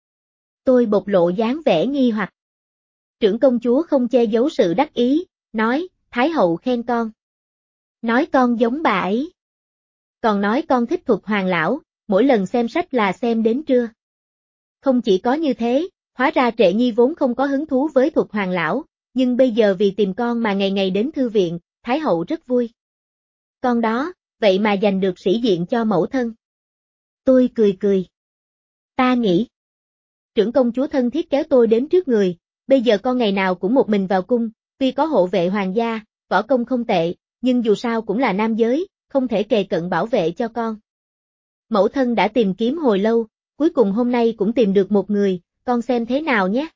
Tôi bộc lộ dáng vẻ nghi hoặc. Trưởng công chúa không che giấu sự đắc ý, nói, Thái hậu khen con. Nói con giống bà ấy. Còn nói con thích Thuật Hoàng lão, mỗi lần xem sách là xem đến trưa. Không chỉ có như thế, hóa ra Trệ Nhi vốn không có hứng thú với Thuật Hoàng lão, nhưng bây giờ vì tìm con mà ngày ngày đến thư viện, Thái hậu rất vui. Con đó, vậy mà giành được sĩ diện cho mẫu thân. Tôi cười cười. Ta nghĩ. Trưởng công chúa thân thiết kéo tôi đến trước người, bây giờ con ngày nào cũng một mình vào cung, tuy có hộ vệ hoàng gia, võ công không tệ, nhưng dù sao cũng là nam giới, không thể kề cận bảo vệ cho con. Mẫu thân đã tìm kiếm hồi lâu, cuối cùng hôm nay cũng tìm được một người, con xem thế nào nhé.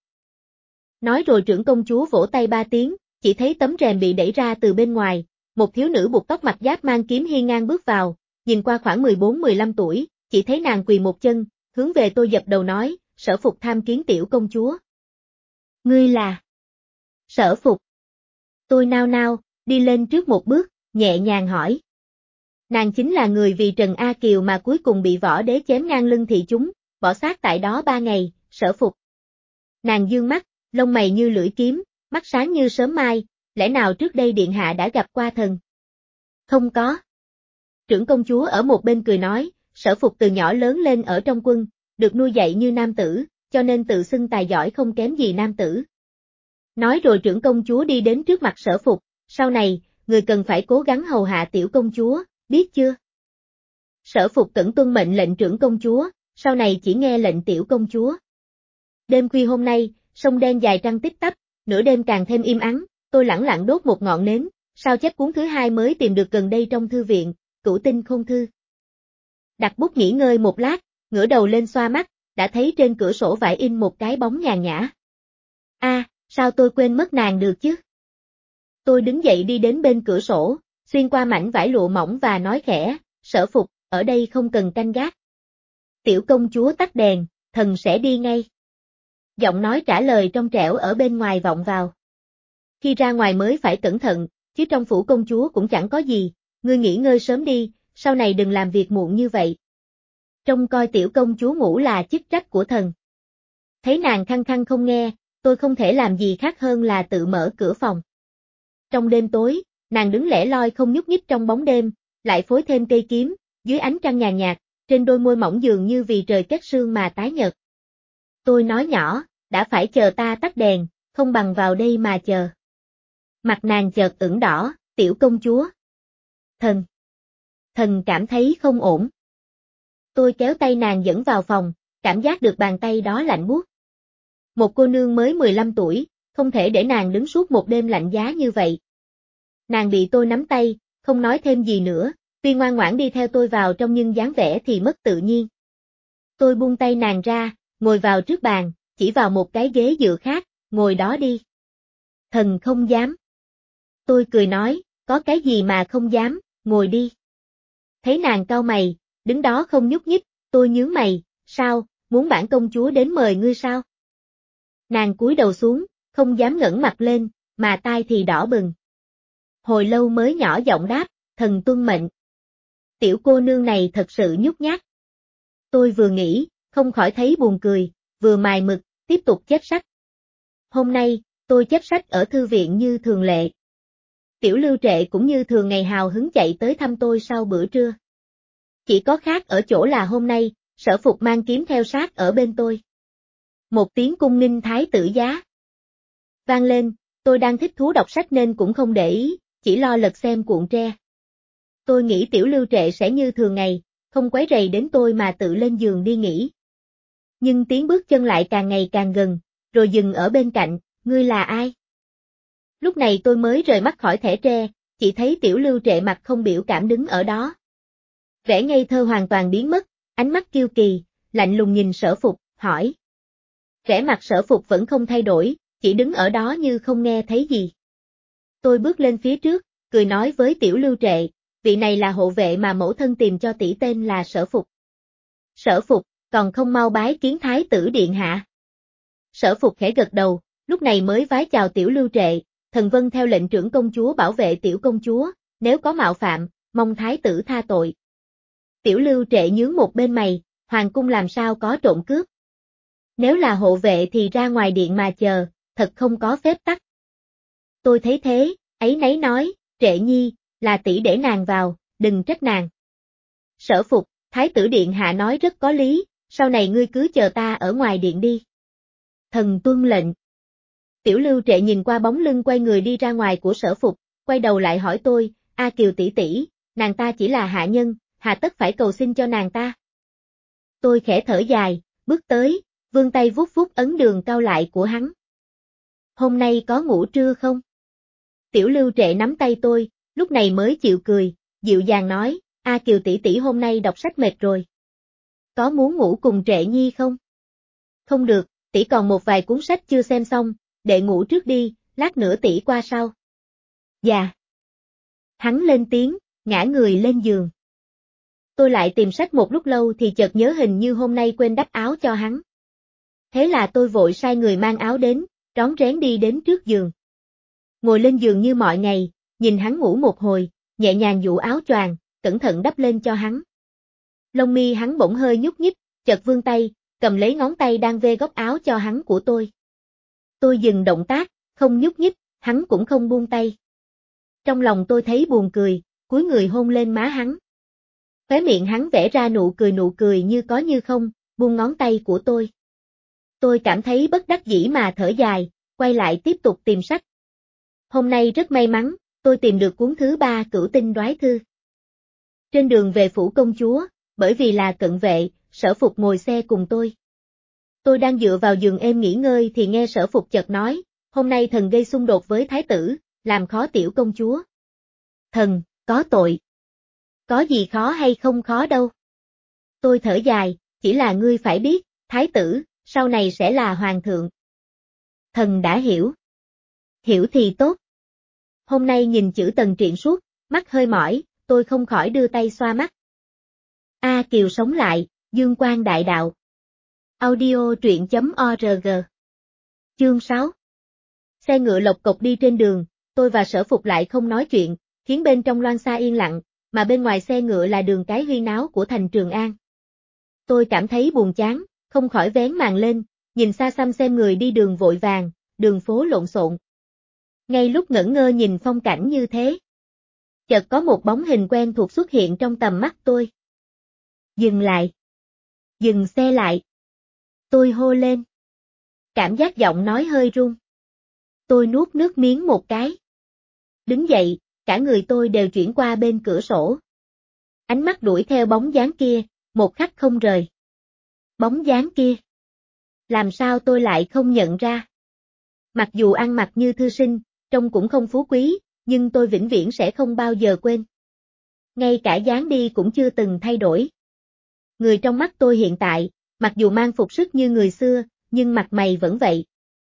Nói rồi trưởng công chúa vỗ tay ba tiếng, chỉ thấy tấm rèm bị đẩy ra từ bên ngoài, một thiếu nữ buộc tóc mặt giáp mang kiếm hiên ngang bước vào, nhìn qua khoảng mười bốn mười lăm tuổi, chỉ thấy nàng quỳ một chân, hướng về tôi dập đầu nói, Sở Phục tham kiến tiểu công chúa. Ngươi là? Sở Phục. Tôi nao nao, đi lên trước một bước, nhẹ nhàng hỏi. Nàng chính là người vì Trần A Kiều mà cuối cùng bị võ đế chém ngang lưng thị chúng, bỏ xác tại đó ba ngày, Sở Phục. Nàng dương mắt, lông mày như lưỡi kiếm, mắt sáng như sớm mai, lẽ nào trước đây điện hạ đã gặp qua thần? Không có. Trưởng công chúa ở một bên cười nói, Sở Phục từ nhỏ lớn lên ở trong quân, được nuôi dạy như nam tử, cho nên tự xưng tài giỏi không kém gì nam tử. Nói rồi trưởng công chúa đi đến trước mặt Sở Phục, sau này, người cần phải cố gắng hầu hạ tiểu công chúa, biết chưa? Sở Phục cẩn tuân mệnh lệnh trưởng công chúa, sau này chỉ nghe lệnh tiểu công chúa. Đêm khuya hôm nay, sông đen dài trăng tích tắp, nửa đêm càng thêm im ắng, tôi lẳng lặng đốt một ngọn nến, sao chép cuốn thứ hai mới tìm được gần đây trong thư viện, Cửu Tinh Khôn Thư. Đặt bút nghỉ ngơi một lát, ngửa đầu lên xoa mắt, đã thấy trên cửa sổ vải in một cái bóng nhàn nhã. A, à, sao tôi quên mất nàng được chứ? Tôi đứng dậy đi đến bên cửa sổ, xuyên qua mảnh vải lụa mỏng và nói khẽ, Sở Phục, ở đây không cần canh gác. Tiểu công chúa tắt đèn, thần sẽ đi ngay. Giọng nói trả lời trong trẻo ở bên ngoài vọng vào. Khi ra ngoài mới phải cẩn thận, chứ trong phủ công chúa cũng chẳng có gì, ngươi nghỉ ngơi sớm đi, sau này đừng làm việc muộn như vậy. Trông coi tiểu công chúa ngủ là chức trách của thần. Thấy nàng khăng khăng không nghe, tôi không thể làm gì khác hơn là tự mở cửa phòng. Trong đêm tối, nàng đứng lẻ loi không nhúc nhích trong bóng đêm, lại phối thêm cây kiếm, dưới ánh trăng nhàn nhạt, trên đôi môi mỏng dường như vì trời kết sương mà tái nhợt. Tôi nói nhỏ, đã phải chờ ta tắt đèn, không bằng vào đây mà chờ. Mặt nàng chợt ửng đỏ, tiểu công chúa. Thần. Thần cảm thấy không ổn. Tôi kéo tay nàng dẫn vào phòng, cảm giác được bàn tay đó lạnh buốt. Một cô nương mới mười lăm tuổi, không thể để nàng đứng suốt một đêm lạnh giá như vậy. Nàng bị tôi nắm tay, không nói thêm gì nữa, tuy ngoan ngoãn đi theo tôi vào trong nhưng dáng vẻ thì mất tự nhiên. Tôi buông tay nàng ra, ngồi vào trước bàn, chỉ vào một cái ghế dựa khác, ngồi đó đi. Thần không dám. Tôi cười nói, có cái gì mà không dám, ngồi đi. Thấy nàng cau mày, đứng đó không nhúc nhích, tôi nhướng mày, sao, muốn bản công chúa đến mời ngươi sao? Nàng cúi đầu xuống, không dám ngẩng mặt lên, mà tai thì đỏ bừng. Hồi lâu mới nhỏ giọng đáp, thần tuân mệnh. Tiểu cô nương này thật sự nhút nhát. Tôi vừa nghĩ, không khỏi thấy buồn cười, vừa mài mực, tiếp tục chép sách. Hôm nay, tôi chép sách ở thư viện như thường lệ. Tiểu Lưu Trệ cũng như thường ngày hào hứng chạy tới thăm tôi sau bữa trưa. Chỉ có khác ở chỗ là hôm nay, Sở Phục mang kiếm theo sát ở bên tôi. Một tiếng cung nghinh thái tử giá vang lên, tôi đang thích thú đọc sách nên cũng không để ý, chỉ lo lật xem cuộn tre. Tôi nghĩ Tiểu Lưu Trệ sẽ như thường ngày, không quấy rầy đến tôi mà tự lên giường đi nghỉ. Nhưng tiếng bước chân lại càng ngày càng gần, rồi dừng ở bên cạnh, ngươi là ai? Lúc này tôi mới rời mắt khỏi thẻ tre, chỉ thấy Tiểu Lưu Trệ mặt không biểu cảm đứng ở đó. Vẻ ngây thơ hoàn toàn biến mất, ánh mắt kiêu kỳ, lạnh lùng nhìn Sở Phục, hỏi. Vẻ mặt Sở Phục vẫn không thay đổi, chỉ đứng ở đó như không nghe thấy gì. Tôi bước lên phía trước, cười nói với Tiểu Lưu Trệ, vị này là hộ vệ mà mẫu thân tìm cho tỷ tên là Sở Phục. Sở Phục, còn không mau bái kiến thái tử điện hạ. Sở Phục khẽ gật đầu, lúc này mới vái chào Tiểu Lưu Trệ, thần vâng theo lệnh trưởng công chúa bảo vệ tiểu công chúa, nếu có mạo phạm, mong thái tử tha tội. Tiểu Lưu Trệ nhướng một bên mày, hoàng cung làm sao có trộm cướp. Nếu là hộ vệ thì ra ngoài điện mà chờ, thật không có phép tắc. Tôi thấy thế, ấy nấy nói, Trệ nhi, là tỷ để nàng vào, đừng trách nàng. Sở Phục, thái tử điện hạ nói rất có lý, sau này ngươi cứ chờ ta ở ngoài điện đi. Thần tuân lệnh. Tiểu Lưu Trệ nhìn qua bóng lưng quay người đi ra ngoài của Sở Phục, quay đầu lại hỏi tôi, A Kiều tỷ tỷ, nàng ta chỉ là hạ nhân, hà tất phải cầu xin cho nàng ta. Tôi khẽ thở dài, bước tới, vươn tay vuốt vuốt ấn đường cao lại của hắn. Hôm nay có ngủ trưa không? Tiểu Lưu Trệ nắm tay tôi, lúc này mới chịu cười, dịu dàng nói, A Kiều tỷ tỷ hôm nay đọc sách mệt rồi. Có muốn ngủ cùng Trệ nhi không? Không được, tỷ còn một vài cuốn sách chưa xem xong, đệ ngủ trước đi, lát nữa tỷ qua sau. Dạ. Hắn lên tiếng, ngã người lên giường. Tôi lại tìm sách một lúc lâu thì chợt nhớ hình như hôm nay quên đắp áo cho hắn. Thế là tôi vội sai người mang áo đến, rón rén đi đến trước giường. Ngồi lên giường như mọi ngày, nhìn hắn ngủ một hồi, nhẹ nhàng dụ áo choàng, cẩn thận đắp lên cho hắn. Lông mi hắn bỗng hơi nhúc nhích, chợt vươn tay, cầm lấy ngón tay đang vê góc áo cho hắn của tôi. Tôi dừng động tác, không nhúc nhích, hắn cũng không buông tay. Trong lòng tôi thấy buồn cười, cúi người hôn lên má hắn. Khóe miệng hắn vẽ ra nụ cười nụ cười như có như không, buông ngón tay của tôi. Tôi cảm thấy bất đắc dĩ mà thở dài, quay lại tiếp tục tìm sách. Hôm nay rất may mắn, tôi tìm được cuốn thứ ba Cửu Tinh Đoái Thư. Trên đường về phủ công chúa, bởi vì là cận vệ, Sở Phục ngồi xe cùng tôi. Tôi đang dựa vào giường êm nghỉ ngơi thì nghe Sở Phục chợt nói, hôm nay thần gây xung đột với thái tử, làm khó tiểu công chúa. Thần, có tội. Có gì khó hay không khó đâu. Tôi thở dài, chỉ là ngươi phải biết, thái tử, sau này sẽ là hoàng thượng. Thần đã hiểu. Hiểu thì tốt. Hôm nay nhìn chữ Tần Triện suốt, mắt hơi mỏi, tôi không khỏi đưa tay xoa mắt. A Kiều sống lại, dương quang đại đạo. Audio truyện.org. Chương sáu. Xe ngựa lộc cộc đi trên đường, tôi và Sở Phục lại không nói chuyện, khiến bên trong loan xa yên lặng, mà bên ngoài xe ngựa là đường cái huyên náo của thành Trường An. Tôi cảm thấy buồn chán, không khỏi vén màn lên, nhìn xa xăm xem người đi đường vội vàng, đường phố lộn xộn. Ngay lúc ngẩn ngơ nhìn phong cảnh như thế, chợt có một bóng hình quen thuộc xuất hiện trong tầm mắt tôi. Dừng lại. Dừng xe lại. Tôi hô lên. Cảm giác giọng nói hơi run. Tôi nuốt nước miếng một cái. Đứng dậy, cả người tôi đều chuyển qua bên cửa sổ. Ánh mắt đuổi theo bóng dáng kia, một khắc không rời. Bóng dáng kia. Làm sao tôi lại không nhận ra? Mặc dù ăn mặc như thư sinh, trông cũng không phú quý, nhưng tôi vĩnh viễn sẽ không bao giờ quên. Ngay cả dáng đi cũng chưa từng thay đổi. Người trong mắt tôi hiện tại, mặc dù mang phục sức như người xưa, nhưng mặt mày vẫn vậy.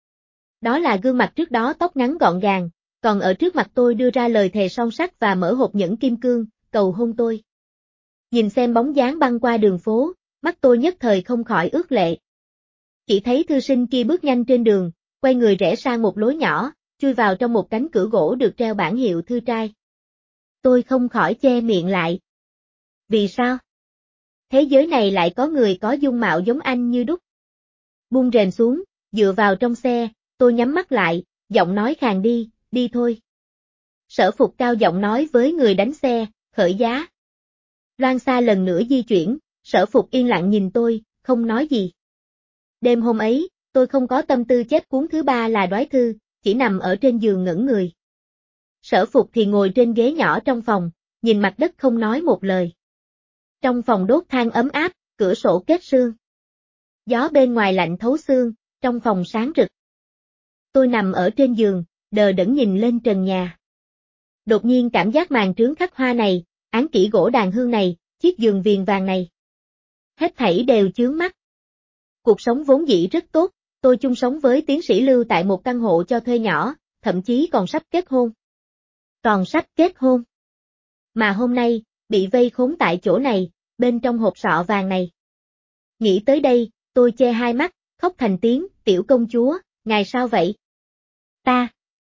Đó là gương mặt trước đó tóc ngắn gọn gàng, còn ở trước mặt tôi đưa ra lời thề son sắt và mở hộp nhẫn kim cương, cầu hôn tôi. Nhìn xem bóng dáng băng qua đường phố, mắt tôi nhất thời không khỏi ướt lệ. Chỉ thấy thư sinh kia bước nhanh trên đường, quay người rẽ sang một lối nhỏ, chui vào trong một cánh cửa gỗ được treo bảng hiệu thư trai. Tôi không khỏi che miệng lại. Vì sao? Thế giới này lại có người có dung mạo giống anh như đúc. Buông rèm xuống, dựa vào trong xe, tôi nhắm mắt lại, giọng nói khàn đi, đi thôi. Sở Phục cao giọng nói với người đánh xe, khởi giá. Loan xa lần nữa di chuyển, Sở Phục yên lặng nhìn tôi, không nói gì. Đêm hôm ấy, tôi không có tâm tư chép cuốn thứ ba là Đoái Thư, chỉ nằm ở trên giường ngẩn người. Sở Phục thì ngồi trên ghế nhỏ trong phòng, nhìn mặt đất không nói một lời. Trong phòng đốt than ấm áp, cửa sổ kết sương. Gió bên ngoài lạnh thấu xương, trong phòng sáng rực. Tôi nằm ở trên giường, đờ đẫn nhìn lên trần nhà. Đột nhiên cảm giác màn trướng khắc hoa này, án kỹ gỗ đàn hương này, chiếc giường viền vàng này. Hết thảy đều chướng mắt. Cuộc sống vốn dĩ rất tốt, tôi chung sống với tiến sĩ Lưu tại một căn hộ cho thuê nhỏ, thậm chí còn sắp kết hôn. Còn sắp kết hôn. Mà hôm nay, bị vây khốn tại chỗ này, bên trong hộp sọ vàng này. Nghĩ tới đây, tôi che hai mắt, khóc thành tiếng, tiểu công chúa, ngài sao vậy? Ta.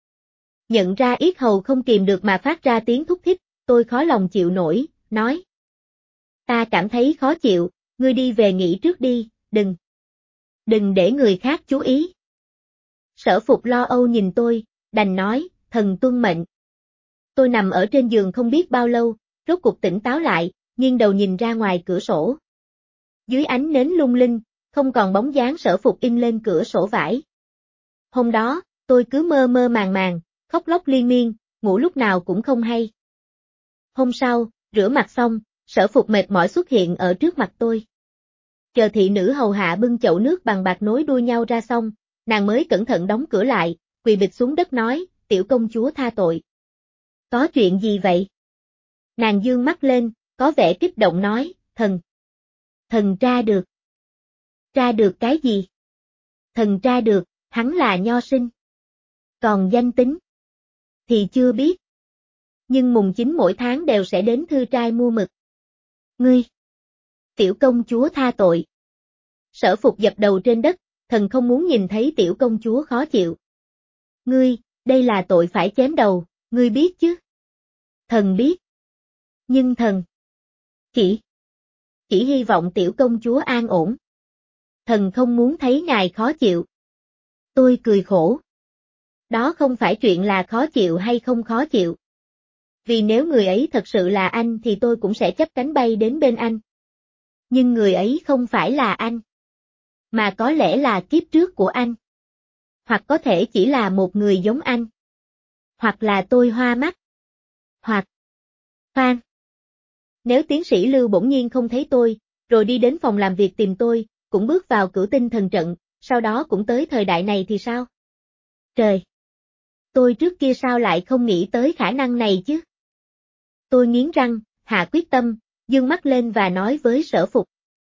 Nhận ra yết hầu không kìm được mà phát ra tiếng thúc thích, tôi khó lòng chịu nổi, nói. Ta cảm thấy khó chịu, ngươi đi về nghỉ trước đi, đừng. Đừng để người khác chú ý. Sở Phục lo âu nhìn tôi, đành nói, thần tuân mệnh. Tôi nằm ở trên giường không biết bao lâu, rốt cuộc tỉnh táo lại, nghiêng đầu nhìn ra ngoài cửa sổ. Dưới ánh nến lung linh, không còn bóng dáng Sở Phục in lên cửa sổ vải. Hôm đó, tôi cứ mơ mơ màng màng, khóc lóc liên miên, ngủ lúc nào cũng không hay. Hôm sau, rửa mặt xong, Sở Phục mệt mỏi xuất hiện ở trước mặt tôi. Chờ thị nữ hầu hạ bưng chậu nước bằng bạc nối đuôi nhau ra xong, nàng mới cẩn thận đóng cửa lại, quỳ bịch xuống đất nói, tiểu công chúa tha tội. Có chuyện gì vậy? Nàng dương mắt lên, có vẻ kích động nói, thần. Thần tra được. Tra được cái gì? Thần tra được, hắn là nho sinh. Còn danh tính? Thì chưa biết. Nhưng mùng chín mỗi tháng đều sẽ đến thư trai mua mực. Ngươi. Tiểu công chúa tha tội. Sở Phục dập đầu trên đất, thần không muốn nhìn thấy tiểu công chúa khó chịu. Ngươi, đây là tội phải chém đầu, ngươi biết chứ? Thần biết. Nhưng thần. Chỉ. Chỉ hy vọng tiểu công chúa an ổn. Thần không muốn thấy ngài khó chịu. Tôi cười khổ. Đó không phải chuyện là khó chịu hay không khó chịu. Vì nếu người ấy thật sự là anh thì tôi cũng sẽ chắp cánh bay đến bên anh. Nhưng người ấy không phải là anh. Mà có lẽ là kiếp trước của anh. Hoặc có thể chỉ là một người giống anh. Hoặc là tôi hoa mắt. Hoặc. Khoan. Nếu tiến sĩ Lưu bỗng nhiên không thấy tôi, rồi đi đến phòng làm việc tìm tôi, cũng bước vào cửu tinh thần trận, sau đó cũng tới thời đại này thì sao? Trời! Tôi trước kia sao lại không nghĩ tới khả năng này chứ? Tôi nghiến răng, hạ quyết tâm, dương mắt lên và nói với Sở Phục.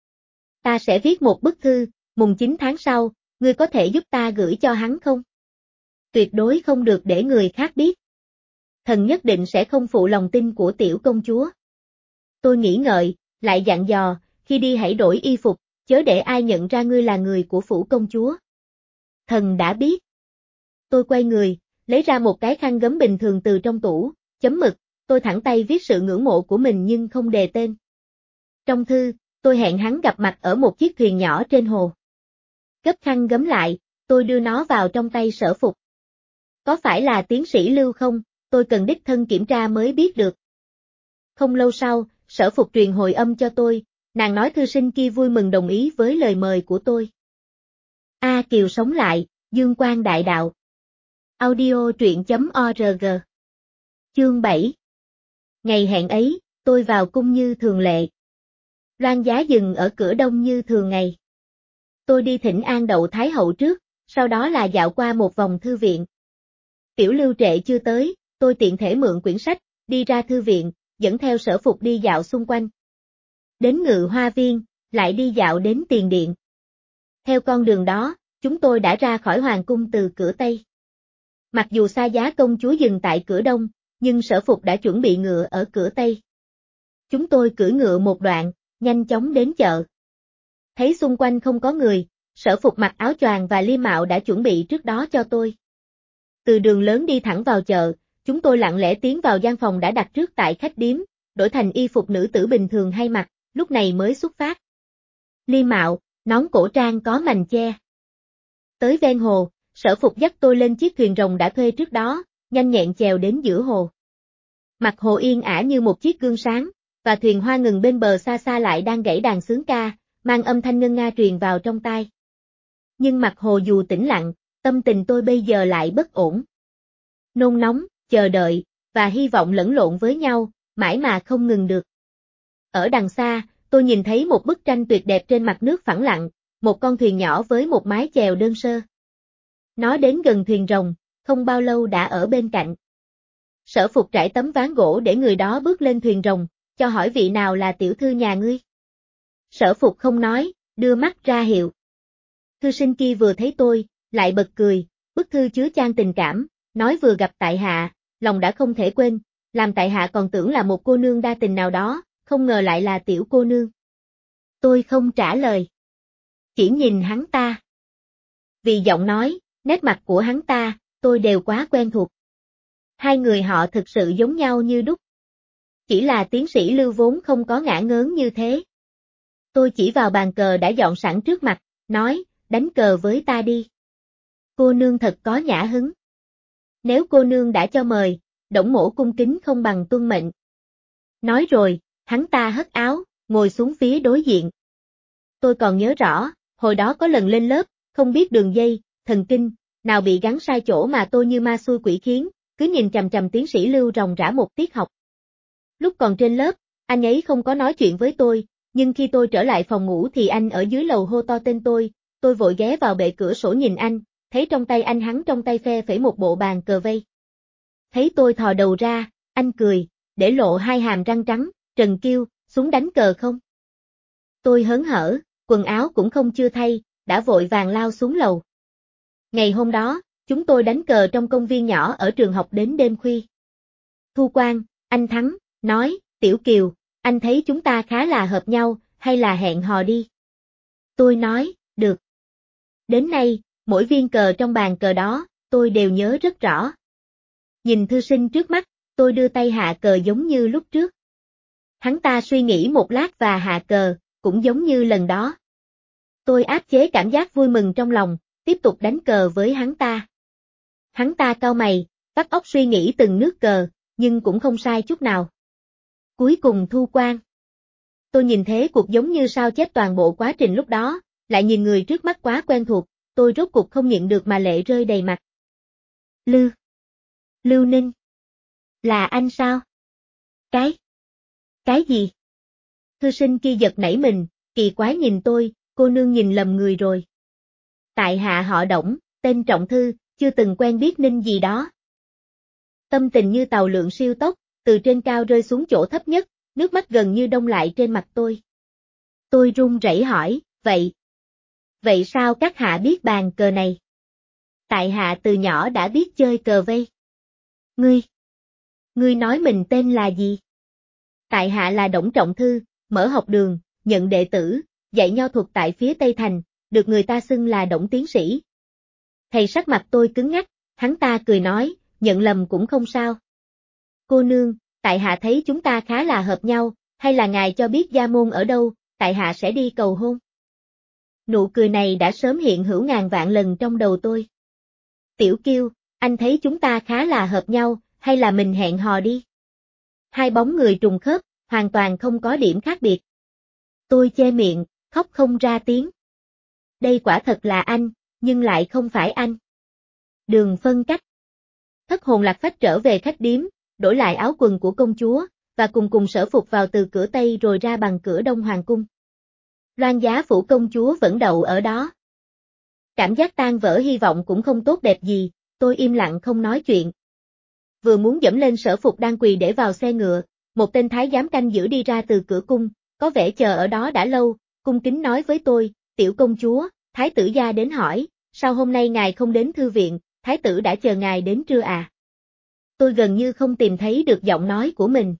Ta sẽ viết một bức thư, mùng chín tháng sau, ngươi có thể giúp ta gửi cho hắn không? Tuyệt đối không được để người khác biết. Thần nhất định sẽ không phụ lòng tin của tiểu công chúa. Tôi nghĩ ngợi, lại dặn dò, khi đi hãy đổi y phục, chớ để ai nhận ra ngươi là người của phủ công chúa. Thần đã biết. Tôi quay người, lấy ra một cái khăn gấm bình thường từ trong tủ, chấm mực, tôi thẳng tay viết sự ngưỡng mộ của mình nhưng không đề tên. Trong thư, tôi hẹn hắn gặp mặt ở một chiếc thuyền nhỏ trên hồ. Gấp khăn gấm lại, tôi đưa nó vào trong tay Sở Phục. Có phải là tiến sĩ Lưu không, tôi cần đích thân kiểm tra mới biết được. Không lâu sau, Sở Phục truyền hồi âm cho tôi, nàng nói thư sinh kia vui mừng đồng ý với lời mời của tôi. A Kiều sống lại, dương quang đại đạo. Audio truyện chấm org. Chương bảy. Ngày hẹn ấy, tôi vào cung như thường lệ. Loan Giá dừng ở cửa đông như thường ngày. Tôi đi thỉnh an đậu Thái hậu trước, sau đó là dạo qua một vòng thư viện. Tiểu Lưu trễ chưa tới, tôi tiện thể mượn quyển sách, đi ra thư viện, dẫn theo Sở Phục đi dạo xung quanh. Đến Ngự Hoa Viên, lại đi dạo đến Tiền Điện. Theo con đường đó, chúng tôi đã ra khỏi hoàng cung từ cửa Tây. Mặc dù Xa Giá công chúa dừng tại cửa Đông, nhưng Sở Phục đã chuẩn bị ngựa ở cửa Tây. Chúng tôi cưỡi ngựa một đoạn, nhanh chóng đến chợ. Thấy xung quanh không có người, Sở Phục mặc áo choàng và liêm mạo đã chuẩn bị trước đó cho tôi. Từ đường lớn đi thẳng vào chợ, chúng tôi lặng lẽ tiến vào gian phòng đã đặt trước tại khách điếm, đổi thành y phục nữ tử bình thường hay mặc, lúc này mới xuất phát. Liêm mạo, nón cổ trang có mành che. Tới ven hồ, Sở Phục dắt tôi lên chiếc thuyền rồng đã thuê trước đó, nhanh nhẹn chèo đến giữa hồ. Mặt hồ yên ả như một chiếc gương sáng, và thuyền hoa ngừng bên bờ xa xa lại đang gảy đàn xướng ca, mang âm thanh ngân nga truyền vào trong tai. Nhưng mặt hồ dù tĩnh lặng, tâm tình tôi bây giờ lại bất ổn. Nôn nóng, chờ đợi, và hy vọng lẫn lộn với nhau, mãi mà không ngừng được. Ở đằng xa, tôi nhìn thấy một bức tranh tuyệt đẹp trên mặt nước phẳng lặng, một con thuyền nhỏ với một mái chèo đơn sơ. Nó đến gần thuyền rồng, không bao lâu đã ở bên cạnh. Sở Phục trải tấm ván gỗ để người đó bước lên thuyền rồng, cho hỏi vị nào là tiểu thư nhà ngươi. Sở Phục không nói, đưa mắt ra hiệu. Thư sinh kia vừa thấy tôi, lại bật cười, bức thư chứa chan tình cảm, nói vừa gặp tại hạ, lòng đã không thể quên, làm tại hạ còn tưởng là một cô nương đa tình nào đó, không ngờ lại là tiểu cô nương. Tôi không trả lời. Chỉ nhìn hắn ta. Vì giọng nói, nét mặt của hắn ta, tôi đều quá quen thuộc. Hai người họ thực sự giống nhau như đúc. Chỉ là tiến sĩ Lưu vốn không có ngả ngớn như thế. Tôi chỉ vào bàn cờ đã dọn sẵn trước mặt, nói, đánh cờ với ta đi. Cô nương thật có nhã hứng. Nếu cô nương đã cho mời, Đổng mỗ cung kính không bằng tuân mệnh. Nói rồi, hắn ta hất áo, ngồi xuống phía đối diện. Tôi còn nhớ rõ, hồi đó có lần lên lớp, không biết đường dây, thần kinh, nào bị gắn sai chỗ mà tôi như ma xui quỷ khiến, cứ nhìn chằm chằm tiến sĩ Lưu ròng rã một tiết học. Lúc còn trên lớp, anh ấy không có nói chuyện với tôi, nhưng khi tôi trở lại phòng ngủ thì anh ở dưới lầu hô to tên tôi, tôi vội ghé vào bệ cửa sổ nhìn anh, thấy trong tay anh hắn trong tay phe phẩy một bộ bàn cờ vây. Thấy tôi thò đầu ra, anh cười, để lộ hai hàm răng trắng, Trần Kiêu, xuống đánh cờ không? Tôi hớn hở, quần áo cũng không chưa thay, đã vội vàng lao xuống lầu. Ngày hôm đó, chúng tôi đánh cờ trong công viên nhỏ ở trường học đến đêm khuya. Thu Quang, anh thắng, nói, Tiểu Kiều, anh thấy chúng ta khá là hợp nhau, hay là hẹn hò đi? Tôi nói, được. Đến nay, mỗi viên cờ trong bàn cờ đó, tôi đều nhớ rất rõ. Nhìn thư sinh trước mắt, tôi đưa tay hạ cờ giống như lúc trước. Hắn ta suy nghĩ một lát và hạ cờ, cũng giống như lần đó. Tôi áp chế cảm giác vui mừng trong lòng, tiếp tục đánh cờ với hắn ta. Hắn ta cau mày, vắt óc suy nghĩ từng nước cờ, nhưng cũng không sai chút nào. Cuối cùng Thu Quang. Tôi nhìn thế cuộc giống như sao chép toàn bộ quá trình lúc đó, lại nhìn người trước mắt quá quen thuộc, tôi rốt cuộc không nhịn được mà lệ rơi đầy mặt. Lưu. Lưu Ninh. Là anh sao? Cái. Cái gì? Thư sinh kia giật nảy mình, kỳ quái nhìn tôi, cô nương nhìn lầm người rồi. Tại hạ họ Đổng, tên Trọng Thư, chưa từng quen biết Ninh gì đó. Tâm tình như tàu lượn siêu tốc, từ trên cao rơi xuống chỗ thấp nhất, nước mắt gần như đông lại trên mặt tôi. Tôi run rẩy hỏi, vậy? Vậy sao các hạ biết bàn cờ này? Tại hạ từ nhỏ đã biết chơi cờ vây. Ngươi? Ngươi nói mình tên là gì? Tại hạ là Đổng Trọng Thư, mở học đường, nhận đệ tử, dạy nho thuật tại phía Tây Thành, được người ta xưng là Đổng tiến sĩ. Thầy sắc mặt tôi cứng ngắc, hắn ta cười nói, nhận lầm cũng không sao. Cô nương, tại hạ thấy chúng ta khá là hợp nhau, hay là ngài cho biết gia môn ở đâu, tại hạ sẽ đi cầu hôn. Nụ cười này đã sớm hiện hữu ngàn vạn lần trong đầu tôi. Tiểu Kiêu, anh thấy chúng ta khá là hợp nhau, hay là mình hẹn hò đi? Hai bóng người trùng khớp, hoàn toàn không có điểm khác biệt. Tôi che miệng, khóc không ra tiếng. Đây quả thật là anh, nhưng lại không phải anh. Đường phân cách. Thất hồn lạc phách trở về khách điếm, đổi lại áo quần của công chúa, và cùng cùng Sở Phục vào từ cửa Tây rồi ra bằng cửa Đông Hoàng cung. Loan Giá phủ công chúa vẫn đậu ở đó. Cảm giác tan vỡ hy vọng cũng không tốt đẹp gì, tôi im lặng không nói chuyện. Vừa muốn dẫm lên Sở Phục đang quỳ để vào xe ngựa, một tên thái giám canh giữ đi ra từ cửa cung, có vẻ chờ ở đó đã lâu, cung kính nói với tôi, tiểu công chúa, thái tử gia đến hỏi, sao hôm nay ngài không đến thư viện, thái tử đã chờ ngài đến trưa à? Tôi gần như không tìm thấy được giọng nói của mình.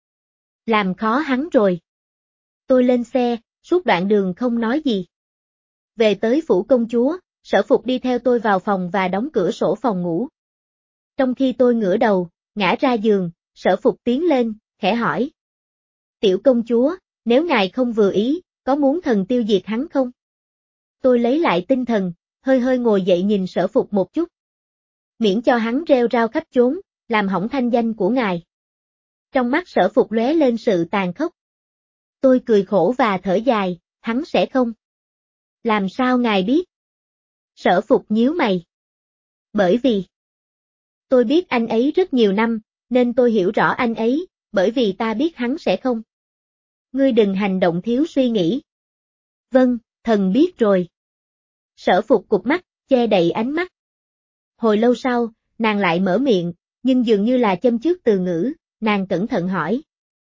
Làm khó hắn rồi. Tôi lên xe, suốt đoạn đường không nói gì. Về tới phủ công chúa, Sở Phục đi theo tôi vào phòng và đóng cửa sổ phòng ngủ. Trong khi tôi ngửa đầu, ngã ra giường, Sở Phục tiến lên, khẽ hỏi. Tiểu công chúa, nếu ngài không vừa ý, có muốn thần tiêu diệt hắn không? Tôi lấy lại tinh thần, hơi hơi ngồi dậy nhìn Sở Phục một chút. Miễn cho hắn rêu rao khắp chốn, làm hỏng thanh danh của ngài. Trong mắt Sở Phục lóe lên sự tàn khốc. Tôi cười khổ và thở dài, hắn sẽ không. Làm sao ngài biết? Sở Phục nhíu mày. Bởi vì tôi biết anh ấy rất nhiều năm, nên tôi hiểu rõ anh ấy, bởi vì ta biết hắn sẽ không. Ngươi đừng hành động thiếu suy nghĩ. Vâng, thần biết rồi. Sở Phục cụp mắt, che đậy ánh mắt. Hồi lâu sau, nàng lại mở miệng, nhưng dường như là châm chước từ ngữ, nàng cẩn thận hỏi.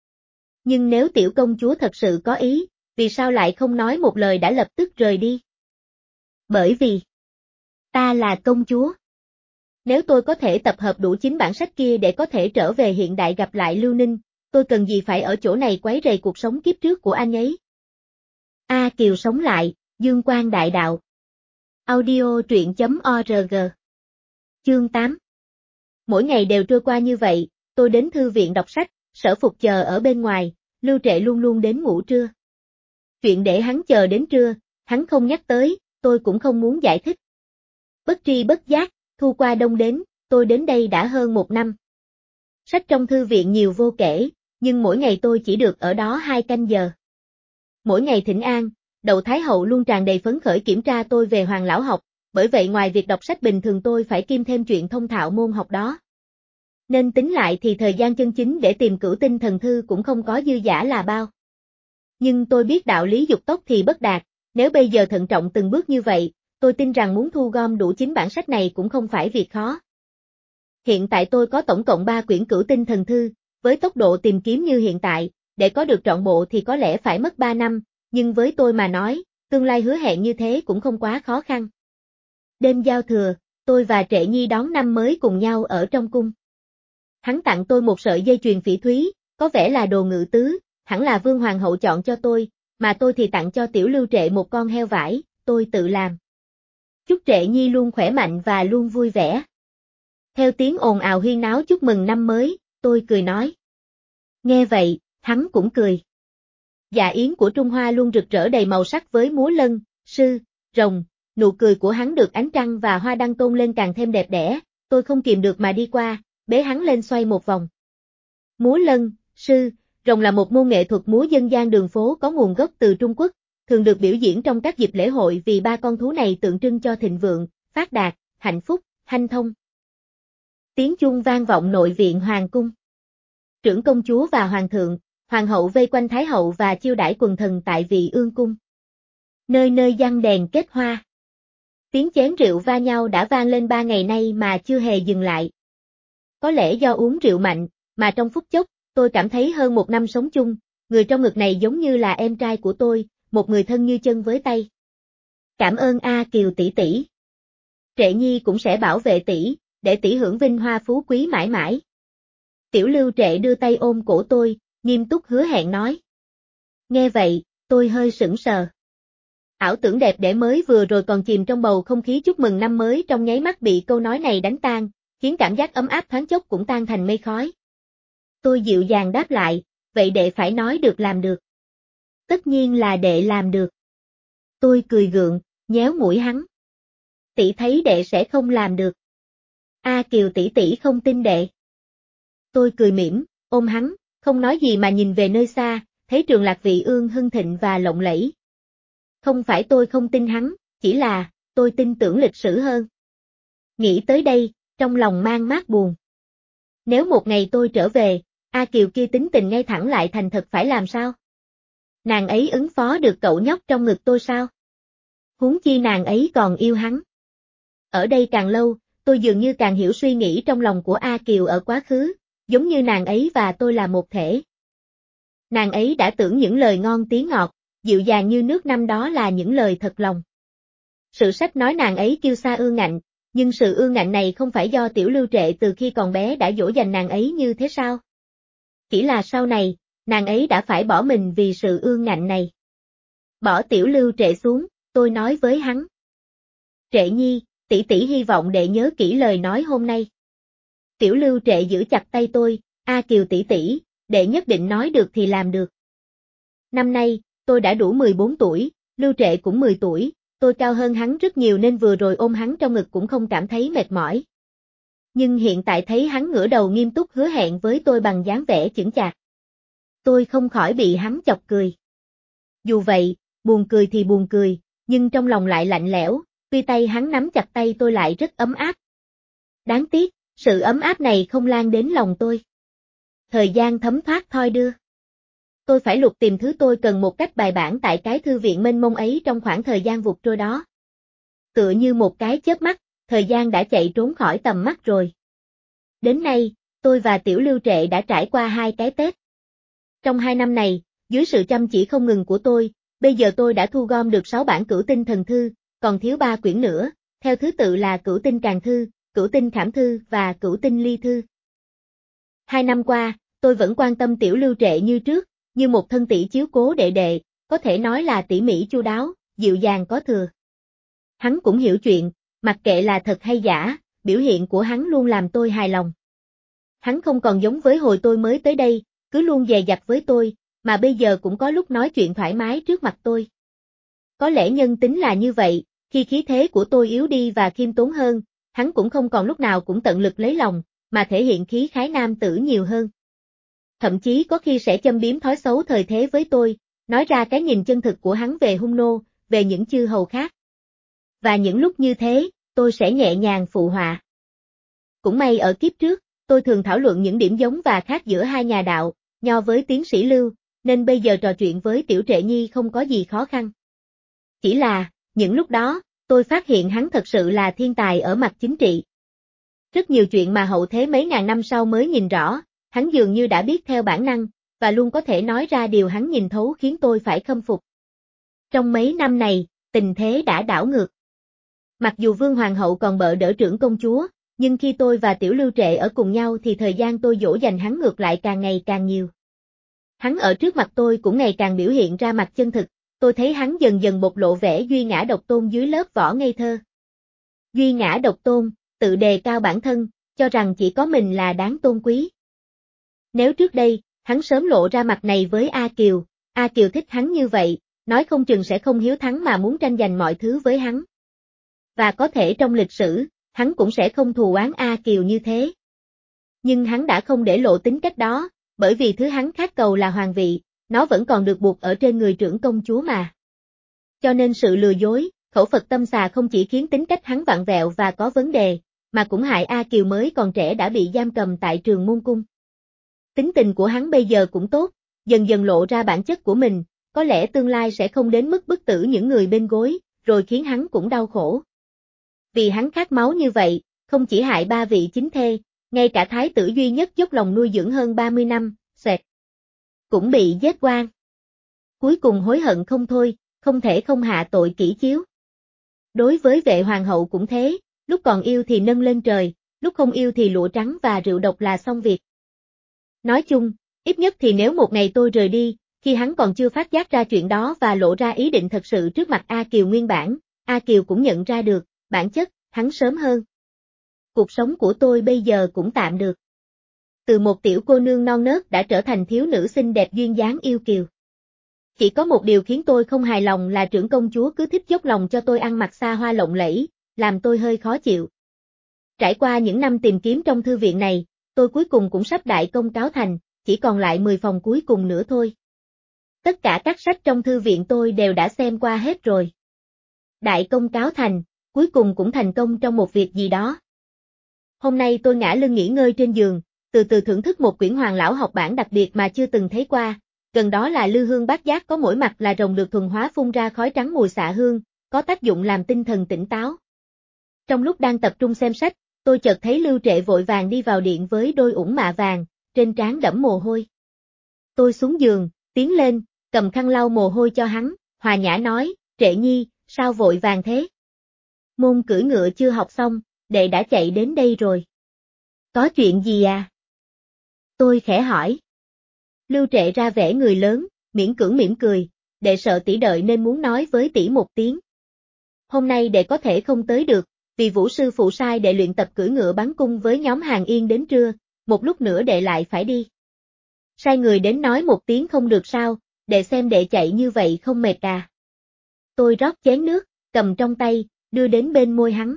Nhưng nếu tiểu công chúa thật sự có ý, vì sao lại không nói một lời đã lập tức rời đi? Bởi vì ta là công chúa. Nếu tôi có thể tập hợp đủ chín bản sách kia để có thể trở về hiện đại gặp lại Lưu Ninh, tôi cần gì phải ở chỗ này quấy rầy cuộc sống kiếp trước của anh ấy? A Kiều sống lại, Dương Quang đại đạo. Audio truyện chấm org. Chương tám. Mỗi ngày đều trôi qua như vậy, tôi đến thư viện đọc sách, Sở Phục chờ ở bên ngoài, Lưu Trệ luôn luôn đến ngủ trưa. Chuyện để hắn chờ đến trưa, hắn không nhắc tới, tôi cũng không muốn giải thích. Bất tri bất giác, thu qua đông đến, tôi đến đây đã hơn một năm. Sách trong thư viện nhiều vô kể, nhưng mỗi ngày tôi chỉ được ở đó hai canh giờ. Mỗi ngày thỉnh an, Đậu Thái Hậu luôn tràn đầy phấn khởi kiểm tra tôi về Hoàng lão học, bởi vậy ngoài việc đọc sách bình thường tôi phải kiêm thêm chuyện thông thạo môn học đó. Nên tính lại thì thời gian chân chính để tìm Cửu Tinh thần thư cũng không có dư dả là bao. Nhưng tôi biết đạo lý dục tốc thì bất đạt, nếu bây giờ thận trọng từng bước như vậy, tôi tin rằng muốn thu gom đủ chín bản sách này cũng không phải việc khó. Hiện tại tôi có tổng cộng ba quyển Cửu Tinh thần thư, với tốc độ tìm kiếm như hiện tại, để có được trọn bộ thì có lẽ phải mất ba năm, nhưng với tôi mà nói, tương lai hứa hẹn như thế cũng không quá khó khăn. Đêm giao thừa, tôi và Trệ Nhi đón năm mới cùng nhau ở trong cung. Hắn tặng tôi một sợi dây chuyền phỉ thúy, có vẻ là đồ ngự tứ, hẳn là Vương Hoàng hậu chọn cho tôi, mà tôi thì tặng cho tiểu Lưu Trệ một con heo vải, tôi tự làm. Chúc Trệ Nhi luôn khỏe mạnh và luôn vui vẻ. Theo tiếng ồn ào huyên náo chúc mừng năm mới, tôi cười nói. Nghe vậy, hắn cũng cười. Dạ yến của Trung Hoa luôn rực rỡ đầy màu sắc với múa lân, sư, rồng, nụ cười của hắn được ánh trăng và hoa đăng tôn lên càng thêm đẹp đẽ, tôi không kìm được mà đi qua, bế hắn lên xoay một vòng. Múa lân, sư, rồng là một môn nghệ thuật múa dân gian đường phố có nguồn gốc từ Trung Quốc, thường được biểu diễn trong các dịp lễ hội vì ba con thú này tượng trưng cho thịnh vượng, phát đạt, hạnh phúc, hanh thông. Tiếng chuông vang vọng nội viện hoàng cung. Trưởng công chúa và hoàng thượng, hoàng hậu vây quanh thái hậu và chiêu đãi quần thần tại vị ương cung. Nơi nơi giăng đèn kết hoa. Tiếng chén rượu va nhau đã vang lên ba ngày nay mà chưa hề dừng lại. Có lẽ do uống rượu mạnh, mà trong phút chốc, tôi cảm thấy hơn một năm sống chung, người trong ngực này giống như là em trai của tôi, một người thân như chân với tay. Cảm ơn A Kiều tỷ tỷ. Trệ Nhi cũng sẽ bảo vệ tỷ, để tỷ hưởng vinh hoa phú quý mãi mãi. Tiểu Lưu Trệ đưa tay ôm cổ tôi, nghiêm túc hứa hẹn nói. Nghe vậy, tôi hơi sững sờ. Ảo tưởng đẹp đẽ mới vừa rồi còn chìm trong bầu không khí chúc mừng năm mới trong nháy mắt bị câu nói này đánh tan, khiến cảm giác ấm áp thoáng chốc cũng tan thành mây khói. Tôi dịu dàng đáp lại, vậy đệ phải nói được làm được. Tất nhiên là đệ làm được. Tôi cười gượng, nhéo mũi hắn. Tỷ thấy đệ sẽ không làm được. A Kiều tỷ tỷ không tin đệ. Tôi cười mỉm, ôm hắn, không nói gì mà nhìn về nơi xa, thấy Trường Lạc Vị Ương hưng thịnh và lộng lẫy. Không phải tôi không tin hắn, chỉ là, tôi tin tưởng lịch sử hơn. Nghĩ tới đây, trong lòng mang mát buồn. Nếu một ngày tôi trở về, A Kiều kia tính tình ngay thẳng lại thành thật phải làm sao? Nàng ấy ứng phó được cậu nhóc trong ngực tôi sao? Huống chi nàng ấy còn yêu hắn. Ở đây càng lâu, tôi dường như càng hiểu suy nghĩ trong lòng của A Kiều ở quá khứ, giống như nàng ấy và tôi là một thể. Nàng ấy đã tưởng những lời ngon tiếng ngọt, dịu dàng như nước năm đó là những lời thật lòng. Sự sách nói nàng ấy kiêu sa ương ngạnh, nhưng sự ương ngạnh này không phải do Tiểu Lưu Trệ từ khi còn bé đã dỗ dành nàng ấy như thế sao? Chỉ là sau này, nàng ấy đã phải bỏ mình vì sự ương ngạnh này. Bỏ Tiểu Lưu Trệ xuống, tôi nói với hắn. Trệ Nhi, tỷ tỷ hy vọng đệ nhớ kỹ lời nói hôm nay. Tiểu Lưu Trệ giữ chặt tay tôi, A Kiều tỷ tỷ, đệ nhất định nói được thì làm được. Năm nay, tôi đã đủ mười bốn tuổi, Lưu Trệ cũng mười tuổi, tôi cao hơn hắn rất nhiều nên vừa rồi ôm hắn trong ngực cũng không cảm thấy mệt mỏi. Nhưng hiện tại thấy hắn ngửa đầu nghiêm túc hứa hẹn với tôi bằng dáng vẻ chững chạc. Tôi không khỏi bị hắn chọc cười. Dù vậy, buồn cười thì buồn cười, nhưng trong lòng lại lạnh lẽo, tuy tay hắn nắm chặt tay tôi lại rất ấm áp. Đáng tiếc, sự ấm áp này không lan đến lòng tôi. Thời gian thấm thoát thoi đưa. Tôi phải lục tìm thứ tôi cần một cách bài bản tại cái thư viện mênh mông ấy trong khoảng thời gian vụt trôi đó. Tựa như một cái chớp mắt, thời gian đã chạy trốn khỏi tầm mắt rồi. Đến nay, tôi và Tiểu Lưu Trệ đã trải qua hai cái Tết. Trong hai năm này, dưới sự chăm chỉ không ngừng của tôi, bây giờ tôi đã thu gom được sáu bản Cửu Tinh Thần Thư, còn thiếu ba quyển nữa, theo thứ tự là Cửu Tinh Càn Thư, Cửu Tinh Khảm Thư và Cửu Tinh Ly Thư. Hai năm qua, tôi vẫn quan tâm Tiểu Lưu Trệ như trước, như một thân tỷ chiếu cố đệ đệ, có thể nói là tỉ mỉ chu đáo, dịu dàng có thừa. Hắn cũng hiểu chuyện, mặc kệ là thật hay giả, biểu hiện của hắn luôn làm tôi hài lòng. Hắn không còn giống với hồi tôi mới tới đây, cứ luôn dè dặt với tôi, mà bây giờ cũng có lúc nói chuyện thoải mái trước mặt tôi. Có lẽ nhân tính là như vậy, khi khí thế của tôi yếu đi và khiêm tốn hơn, hắn cũng không còn lúc nào cũng tận lực lấy lòng, mà thể hiện khí khái nam tử nhiều hơn. Thậm chí có khi sẽ châm biếm thói xấu thời thế với tôi, nói ra cái nhìn chân thực của hắn về hung nô, về những chư hầu khác. Và những lúc như thế, tôi sẽ nhẹ nhàng phụ họa. Cũng may ở kiếp trước, tôi thường thảo luận những điểm giống và khác giữa hai nhà đạo, Nho với tiến sĩ Lưu, nên bây giờ trò chuyện với Tiểu Trệ Nhi không có gì khó khăn. Chỉ là, những lúc đó, tôi phát hiện hắn thật sự là thiên tài ở mặt chính trị. Rất nhiều chuyện mà hậu thế mấy ngàn năm sau mới nhìn rõ, hắn dường như đã biết theo bản năng, và luôn có thể nói ra điều hắn nhìn thấu khiến tôi phải khâm phục. Trong mấy năm này, tình thế đã đảo ngược. Mặc dù Vương Hoàng hậu còn bợ đỡ trưởng công chúa, nhưng khi tôi và Tiểu Lưu Trệ ở cùng nhau thì thời gian tôi dỗ dành hắn ngược lại càng ngày càng nhiều. Hắn ở trước mặt tôi cũng ngày càng biểu hiện ra mặt chân thực, tôi thấy hắn dần dần bộc lộ vẻ duy ngã độc tôn dưới lớp vỏ ngây thơ. Duy ngã độc tôn, tự đề cao bản thân, cho rằng chỉ có mình là đáng tôn quý. Nếu trước đây, hắn sớm lộ ra mặt này với A Kiều, A Kiều thích hắn như vậy, nói không chừng sẽ không hiếu thắng mà muốn tranh giành mọi thứ với hắn. Và có thể trong lịch sử, hắn cũng sẽ không thù oán A Kiều như thế. Nhưng hắn đã không để lộ tính cách đó, bởi vì thứ hắn khát cầu là hoàng vị, nó vẫn còn được buộc ở trên người trưởng công chúa mà. Cho nên sự lừa dối, khẩu Phật tâm xà không chỉ khiến tính cách hắn vặn vẹo và có vấn đề, mà cũng hại A Kiều mới còn trẻ đã bị giam cầm tại Trường Môn Cung. Tính tình của hắn bây giờ cũng tốt, dần dần lộ ra bản chất của mình, có lẽ tương lai sẽ không đến mức bức tử những người bên gối, rồi khiến hắn cũng đau khổ. Vì hắn khát máu như vậy, không chỉ hại ba vị chính thê, ngay cả thái tử duy nhất dốc lòng nuôi dưỡng hơn ba mươi năm, xẹt, cũng bị giết oan. Cuối cùng hối hận không thôi, không thể không hạ tội kỷ chiếu. Đối với vệ hoàng hậu cũng thế, lúc còn yêu thì nâng lên trời, lúc không yêu thì lụa trắng và rượu độc là xong việc. Nói chung, ít nhất thì nếu một ngày tôi rời đi, khi hắn còn chưa phát giác ra chuyện đó và lộ ra ý định thật sự trước mặt A Kiều nguyên bản, A Kiều cũng nhận ra được, bản chất, hắn sớm hơn. Cuộc sống của tôi bây giờ cũng tạm được. Từ một tiểu cô nương non nớt đã trở thành thiếu nữ xinh đẹp duyên dáng yêu kiều. Chỉ có một điều khiến tôi không hài lòng là trưởng công chúa cứ thích dốc lòng cho tôi ăn mặc xa hoa lộng lẫy, làm tôi hơi khó chịu. Trải qua những năm tìm kiếm trong thư viện này, tôi cuối cùng cũng sắp đại công cáo thành, chỉ còn lại mười phòng cuối cùng nữa thôi. Tất cả các sách trong thư viện tôi đều đã xem qua hết rồi. Đại công cáo thành, cuối cùng cũng thành công trong một việc gì đó. Hôm nay tôi ngã lưng nghỉ ngơi trên giường, từ từ thưởng thức một quyển Hoàng lão học bản đặc biệt mà chưa từng thấy qua, gần đó là lư hương bát giác có mỗi mặt là rồng được thuần hóa phun ra khói trắng mùi xạ hương, có tác dụng làm tinh thần tỉnh táo. Trong lúc đang tập trung xem sách, tôi chợt thấy Lưu Trệ vội vàng đi vào điện với đôi ủng mạ vàng, trên trán đẫm mồ hôi. Tôi xuống giường, tiến lên, cầm khăn lau mồ hôi cho hắn, hòa nhã nói, Trệ nhi, sao vội vàng thế? Môn cưỡi ngựa chưa học xong, đệ đã chạy đến đây rồi. Có chuyện gì à? Tôi khẽ hỏi. Lưu Trệ ra vẻ người lớn, miễn cưỡng mỉm cười, đệ sợ tỷ đợi nên muốn nói với tỷ một tiếng. Hôm nay đệ có thể không tới được, vì Vũ sư phụ sai đệ luyện tập cưỡi ngựa bắn cung với nhóm Hàng Yên đến trưa, một lúc nữa đệ lại phải đi. Sai người đến nói một tiếng không được sao, đệ xem đệ chạy như vậy không mệt à. Tôi rót chén nước, cầm trong tay, đưa đến bên môi hắn.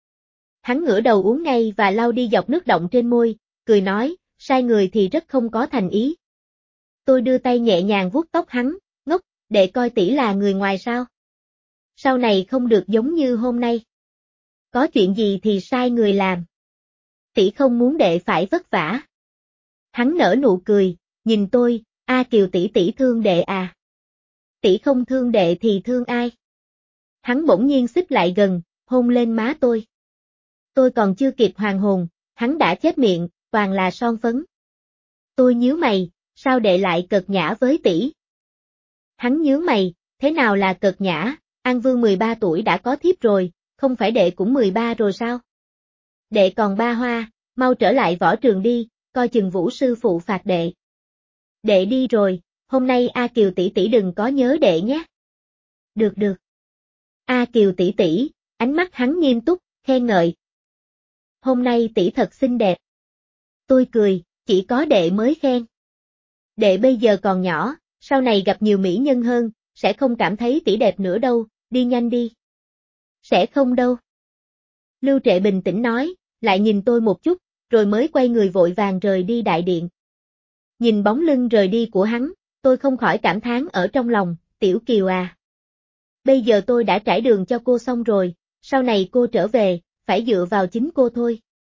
Hắn ngửa đầu uống ngay và lau đi giọt nước đọng trên môi, cười nói, sai người thì rất không có thành ý. Tôi đưa tay nhẹ nhàng vuốt tóc hắn, ngốc, đệ coi tỷ là người ngoài sao? Sau này không được giống như hôm nay. Có chuyện gì thì sai người làm. Tỷ không muốn đệ phải vất vả. Hắn nở nụ cười, nhìn tôi, A Kiều tỷ tỷ thương đệ à. Tỷ không thương đệ thì thương ai? Hắn bỗng nhiên xích lại gần, hôn lên má tôi. Tôi còn chưa kịp hoàn hồn, hắn đã chép miệng, toàn là son phấn. Tôi nhíu mày, sao đệ lại cợt nhã với tỷ? Hắn nhướng mày, thế nào là cợt nhã, An Vương mười ba tuổi đã có thiếp rồi, không phải đệ cũng mười ba rồi sao? Đệ còn ba hoa, mau trở lại võ trường đi, coi chừng Vũ sư phụ phạt đệ. Đệ đi rồi, hôm nay A Kiều tỷ tỷ đừng có nhớ đệ nhé. Được được. A Kiều tỷ tỷ, ánh mắt hắn nghiêm túc, khen ngợi. Hôm nay tỷ thật xinh đẹp. Tôi cười, chỉ có đệ mới khen. Đệ bây giờ còn nhỏ, sau này gặp nhiều mỹ nhân hơn, sẽ không cảm thấy tỷ đẹp nữa đâu, đi nhanh đi. Sẽ không đâu. Lưu Trệ bình tĩnh nói, lại nhìn tôi một chút, rồi mới quay người vội vàng rời đi đại điện. Nhìn bóng lưng rời đi của hắn, tôi không khỏi cảm thán ở trong lòng, Tiểu Kiều à. Bây giờ tôi đã trải đường cho cô xong rồi, sau này cô trở về, phải dựa vào chính cô thôi.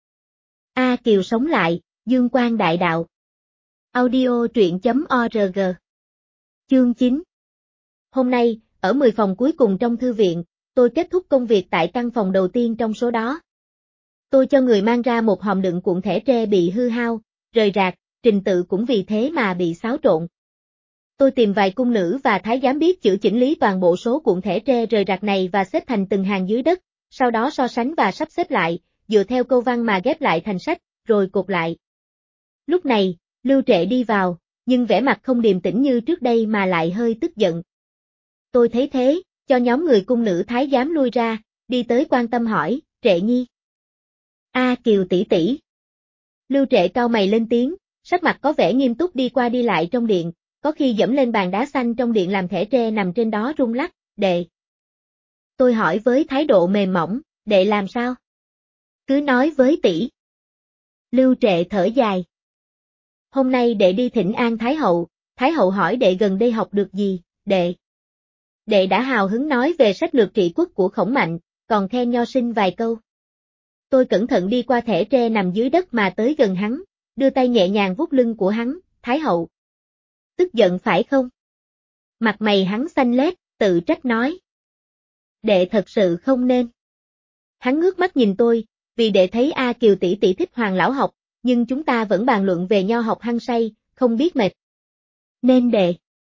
A Kiều sống lại, dương quang đại đạo. Audio truyện chấm org. Chương chín. Hôm nay, ở mười phòng cuối cùng trong thư viện, tôi kết thúc công việc tại căn phòng đầu tiên trong số đó. Tôi cho người mang ra một hòm đựng cuộn thẻ tre bị hư hao, rời rạc, trình tự cũng vì thế mà bị xáo trộn. Tôi tìm vài cung nữ và thái giám biết chữ chỉnh lý toàn bộ số cuộn thẻ tre rời rạc này và xếp thành từng hàng dưới đất, sau đó so sánh và sắp xếp lại, dựa theo câu văn mà ghép lại thành sách, rồi cột lại. Lúc này, Lưu Trệ đi vào, nhưng vẻ mặt không điềm tĩnh như trước đây mà lại hơi tức giận. Tôi thấy thế, cho nhóm người cung nữ thái giám lui ra, đi tới quan tâm hỏi, Trệ nhi. A Kiều tỷ tỷ. Lưu Trệ cau mày lên tiếng, sắc mặt có vẻ nghiêm túc đi qua đi lại trong điện, có khi dẫm lên bàn đá xanh trong điện làm thẻ tre nằm trên đó rung lắc, đệ. Tôi hỏi với thái độ mềm mỏng, đệ làm sao? Cứ nói với tỷ. Lưu Trệ thở dài. Hôm nay đệ đi thỉnh an Thái hậu, Thái hậu hỏi đệ gần đây học được gì, đệ. Đệ đã hào hứng nói về sách lược trị quốc của Khổng Mạnh, còn khen Nho Sinh vài câu. Tôi cẩn thận đi qua thẻ tre nằm dưới đất mà tới gần hắn, đưa tay nhẹ nhàng vuốt lưng của hắn, Thái hậu. Tức giận phải không? Mặt mày hắn xanh lét, tự trách nói. Đệ thật sự không nên. Hắn ngước mắt nhìn tôi, vì đệ thấy A Kiều tỷ tỷ thích Hoàng lão học, nhưng chúng ta vẫn bàn luận về nho học hăng say, không biết mệt. Nên đệ.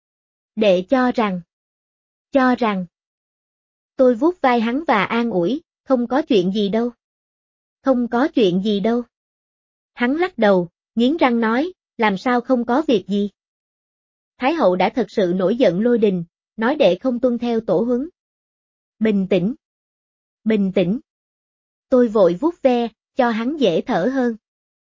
Đệ cho rằng. Cho rằng. Tôi vuốt vai hắn và an ủi, không có chuyện gì đâu. Không có chuyện gì đâu. Hắn lắc đầu, nghiến răng nói, làm sao không có việc gì. Thái hậu đã thật sự nổi giận lôi đình, nói đệ không tuân theo tổ huấn. Bình tĩnh. Bình tĩnh. Tôi vội vuốt ve, cho hắn dễ thở hơn.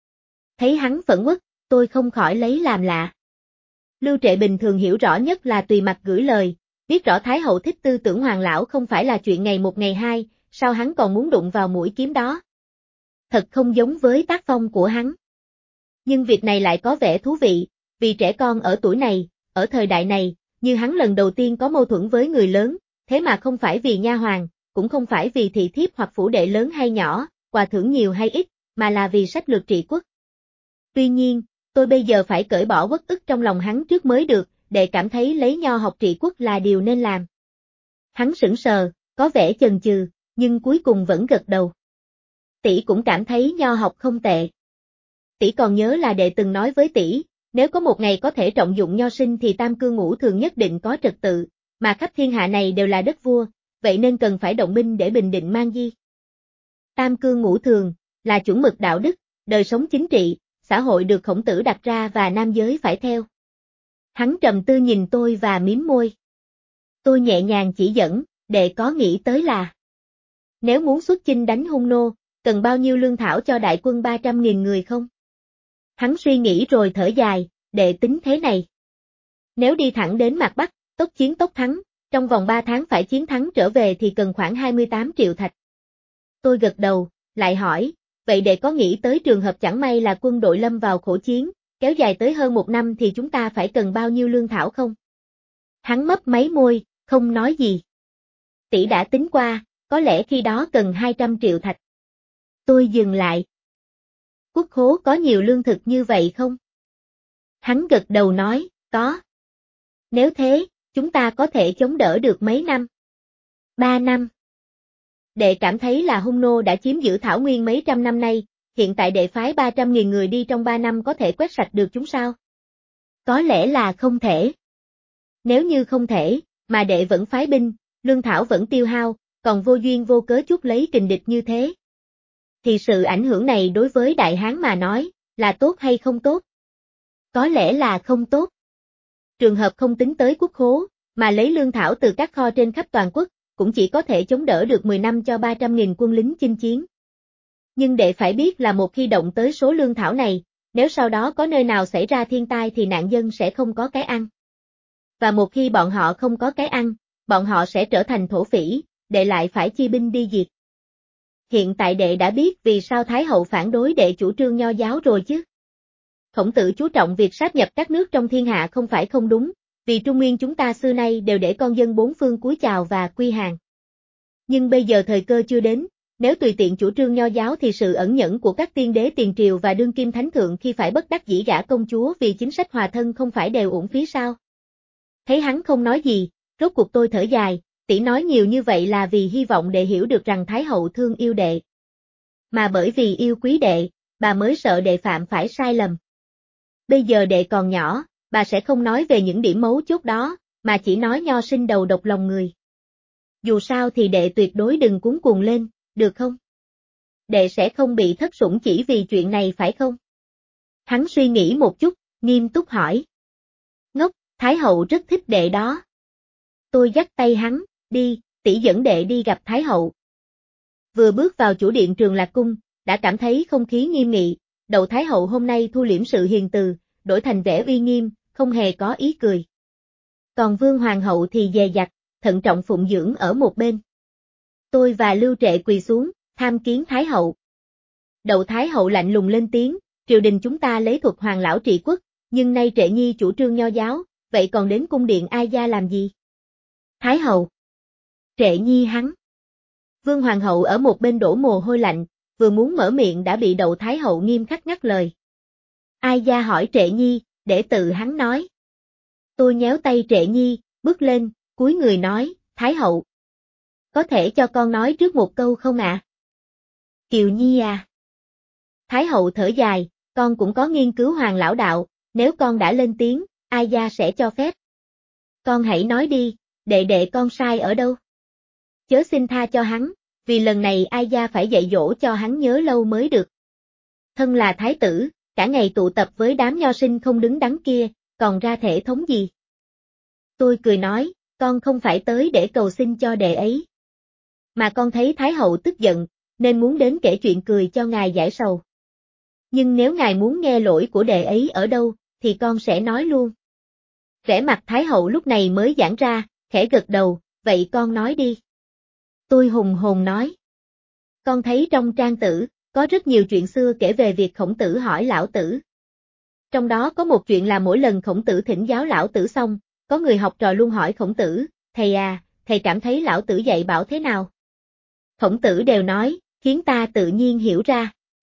Thấy hắn phẫn uất, tôi không khỏi lấy làm lạ. Lưu Trệ bình thường hiểu rõ nhất là tùy mặt gửi lời, biết rõ Thái hậu thích tư tưởng hoàng lão không phải là chuyện ngày một ngày hai, sao hắn còn muốn đụng vào mũi kiếm đó. Thật không giống với tác phong của hắn. Nhưng việc này lại có vẻ thú vị, vì trẻ con ở tuổi này, ở thời đại này, như hắn lần đầu tiên có mâu thuẫn với người lớn, thế mà không phải vì nha hoàn, cũng không phải vì thị thiếp hoặc phủ đệ lớn hay nhỏ, quà thưởng nhiều hay ít, mà là vì sách lược trị quốc. Tuy nhiên, tôi bây giờ phải cởi bỏ uất ức trong lòng hắn trước mới được, để cảm thấy lấy nho học trị quốc là điều nên làm. Hắn sững sờ, có vẻ chần chừ, nhưng cuối cùng vẫn gật đầu. Tỷ cũng cảm thấy nho học không tệ. Tỷ còn nhớ là đệ từng nói với tỷ, nếu có một ngày có thể trọng dụng nho sinh thì tam cương ngũ thường nhất định có trật tự, mà khắp thiên hạ này đều là đất vua, vậy nên cần phải động binh để bình định man di. Tam cương ngũ thường, là chuẩn mực đạo đức, đời sống chính trị, xã hội được Khổng Tử đặt ra và nam giới phải theo. Hắn trầm tư nhìn tôi và mím môi. Tôi nhẹ nhàng chỉ dẫn, đệ có nghĩ tới là nếu muốn xuất chinh đánh Hung nô, cần bao nhiêu lương thảo cho đại quân ba trăm nghìn người không? Hắn suy nghĩ rồi thở dài, đệ tính thế này. Nếu đi thẳng đến Mạc Bắc, tốc chiến tốc thắng, trong vòng ba tháng phải chiến thắng trở về thì cần khoảng hai mươi tám triệu thạch. Tôi gật đầu, lại hỏi, vậy đệ có nghĩ tới trường hợp chẳng may là quân đội lâm vào khổ chiến, kéo dài tới hơn một năm thì chúng ta phải cần bao nhiêu lương thảo không? Hắn mấp máy môi, không nói gì. Tỷ đã tính qua, có lẽ khi đó cần hai trăm triệu thạch. Tôi dừng lại. Quốc khố có nhiều lương thực như vậy không? Hắn gật đầu nói, có. Nếu thế, chúng ta có thể chống đỡ được mấy năm? Ba năm. Đệ cảm thấy là Hung nô đã chiếm giữ Thảo Nguyên mấy trăm năm nay, hiện tại đệ phái ba trăm nghìn người đi trong ba năm có thể quét sạch được chúng sao? Có lẽ là không thể. Nếu như không thể, mà đệ vẫn phái binh, lương thảo vẫn tiêu hao, còn vô duyên vô cớ chuốc lấy kình địch như thế, thì sự ảnh hưởng này đối với Đại Hán mà nói, là tốt hay không tốt? Có lẽ là không tốt. Trường hợp không tính tới quốc khố, mà lấy lương thảo từ các kho trên khắp toàn quốc, cũng chỉ có thể chống đỡ được mười năm cho ba trăm nghìn quân lính chinh chiến. Nhưng đệ phải biết là một khi động tới số lương thảo này, nếu sau đó có nơi nào xảy ra thiên tai thì nạn dân sẽ không có cái ăn. Và một khi bọn họ không có cái ăn, bọn họ sẽ trở thành thổ phỉ, đệ lại phải chi binh đi diệt. Hiện tại đệ đã biết vì sao Thái hậu phản đối đệ chủ trương nho giáo rồi chứ. Khổng Tử chú trọng việc sáp nhập các nước trong thiên hạ không phải không đúng, vì Trung Nguyên chúng ta xưa nay đều để con dân bốn phương cúi chào và quy hàng. Nhưng bây giờ thời cơ chưa đến, nếu tùy tiện chủ trương nho giáo thì sự ẩn nhẫn của các tiên đế tiền triều và đương kim thánh thượng khi phải bất đắc dĩ gả công chúa vì chính sách hòa thân không phải đều uổng phí sao? Thấy hắn không nói gì, rốt cuộc tôi thở dài, tỷ nói nhiều như vậy là vì hy vọng đệ hiểu được rằng Thái hậu thương yêu đệ. Mà bởi vì yêu quý đệ, bà mới sợ đệ phạm phải sai lầm. Bây giờ đệ còn nhỏ, bà sẽ không nói về những điểm mấu chốt đó, mà chỉ nói nho sinh đầu độc lòng người. Dù sao thì đệ tuyệt đối đừng cuống cuồng lên, được không? Đệ sẽ không bị thất sủng chỉ vì chuyện này phải không? Hắn suy nghĩ một chút, nghiêm túc hỏi. Ngốc, Thái hậu rất thích đệ đó. Tôi dắt tay hắn, đi, tỷ dẫn đệ đi gặp Thái hậu. Vừa bước vào chủ điện Trường Lạc Cung, đã cảm thấy không khí nghiêm nghị, Đậu Thái hậu hôm nay thu liễm sự hiền từ, đổi thành vẻ uy nghiêm, không hề có ý cười. Còn Vương Hoàng hậu thì dè dặt, thận trọng phụng dưỡng ở một bên. Tôi và Lưu Trệ quỳ xuống, tham kiến Thái hậu. Đậu Thái hậu lạnh lùng lên tiếng, triều đình chúng ta lấy thuật hoàng lão trị quốc, nhưng nay Trệ nhi chủ trương nho giáo, vậy còn đến cung điện ai gia làm gì? Thái hậu. Trệ nhi hắn. Vương Hoàng hậu ở một bên đổ mồ hôi lạnh, vừa muốn mở miệng đã bị Đậu Thái hậu nghiêm khắc ngắt lời. Ai gia hỏi Trệ nhi, để tự hắn nói. Tôi nhéo tay Trệ nhi, bước lên, cúi người nói, Thái hậu. Có thể cho con nói trước một câu không ạ? À? Kiều nhi à. Thái hậu thở dài, con cũng có nghiên cứu Hoàng lão đạo, nếu con đã lên tiếng, Ai gia sẽ cho phép. Con hãy nói đi, đệ đệ con sai ở đâu? Chớ xin tha cho hắn, vì lần này Ai gia phải dạy dỗ cho hắn nhớ lâu mới được. Thân là thái tử, cả ngày tụ tập với đám nho sinh không đứng đắn kia, còn ra thể thống gì? Tôi cười nói, con không phải tới để cầu xin cho đệ ấy. Mà con thấy Thái hậu tức giận, nên muốn đến kể chuyện cười cho ngài giải sầu. Nhưng nếu ngài muốn nghe lỗi của đệ ấy ở đâu, thì con sẽ nói luôn. Vẻ mặt Thái hậu lúc này mới giãn ra, khẽ gật đầu, vậy con nói đi. Tôi hùng hồn nói. Con thấy trong trang tử, có rất nhiều chuyện xưa kể về việc Khổng Tử hỏi lão tử. Trong đó có một chuyện là mỗi lần Khổng Tử thỉnh giáo lão tử xong, có người học trò luôn hỏi Khổng Tử, thầy à, thầy cảm thấy lão tử dạy bảo thế nào? Khổng Tử đều nói, khiến ta tự nhiên hiểu ra.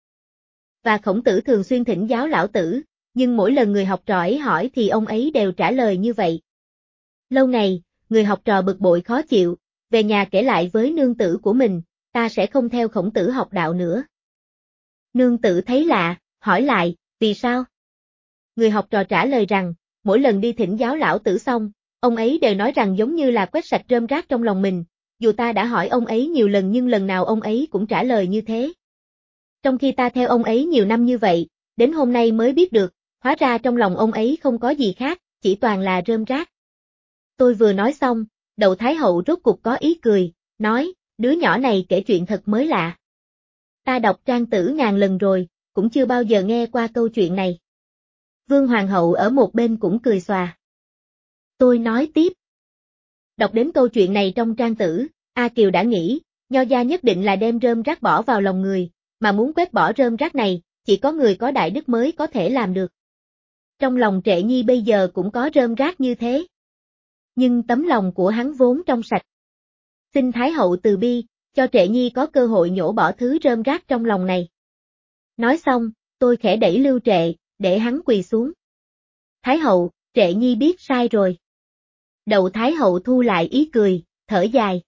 Và Khổng Tử thường xuyên thỉnh giáo lão tử, nhưng mỗi lần người học trò ấy hỏi thì ông ấy đều trả lời như vậy. Lâu ngày, người học trò bực bội khó chịu, về nhà kể lại với nương tử của mình, ta sẽ không theo Khổng Tử học đạo nữa. Nương tử thấy lạ, hỏi lại, vì sao? Người học trò trả lời rằng, mỗi lần đi thỉnh giáo lão tử xong, ông ấy đều nói rằng giống như là quét sạch rơm rác trong lòng mình, dù ta đã hỏi ông ấy nhiều lần nhưng lần nào ông ấy cũng trả lời như thế. Trong khi ta theo ông ấy nhiều năm như vậy, đến hôm nay mới biết được, hóa ra trong lòng ông ấy không có gì khác, chỉ toàn là rơm rác. Tôi vừa nói xong, Đậu Thái hậu rốt cục có ý cười, nói, đứa nhỏ này kể chuyện thật mới lạ. Ta đọc trang tử ngàn lần rồi, cũng chưa bao giờ nghe qua câu chuyện này. Vương Hoàng hậu ở một bên cũng cười xòa. Tôi nói tiếp. Đọc đến câu chuyện này trong trang tử, A Kiều đã nghĩ, nho gia nhất định là đem rơm rác bỏ vào lòng người, mà muốn quét bỏ rơm rác này, chỉ có người có đại đức mới có thể làm được. Trong lòng Trệ Nhi bây giờ cũng có rơm rác như thế. Nhưng tấm lòng của hắn vốn trong sạch. Xin Thái hậu từ bi, cho Trệ Nhi có cơ hội nhổ bỏ thứ rơm rác trong lòng này. Nói xong, tôi khẽ đẩy Lưu Trệ, để hắn quỳ xuống. Thái hậu, Trệ Nhi biết sai rồi. Đậu Thái hậu thu lại ý cười, thở dài.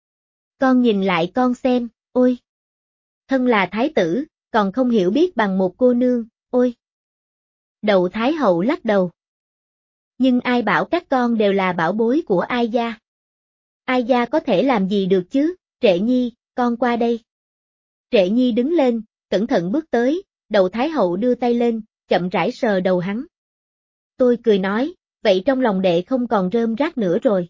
Con nhìn lại con xem, ôi. Thân là thái tử, còn không hiểu biết bằng một cô nương, ôi. Đậu Thái hậu lắc đầu. Nhưng ai bảo các con đều là bảo bối của Ai gia? Ai gia có thể làm gì được chứ, Trệ Nhi, con qua đây. Trệ Nhi đứng lên, cẩn thận bước tới, Đậu Thái hậu đưa tay lên, chậm rãi sờ đầu hắn. Tôi cười nói, vậy trong lòng đệ không còn rơm rác nữa rồi.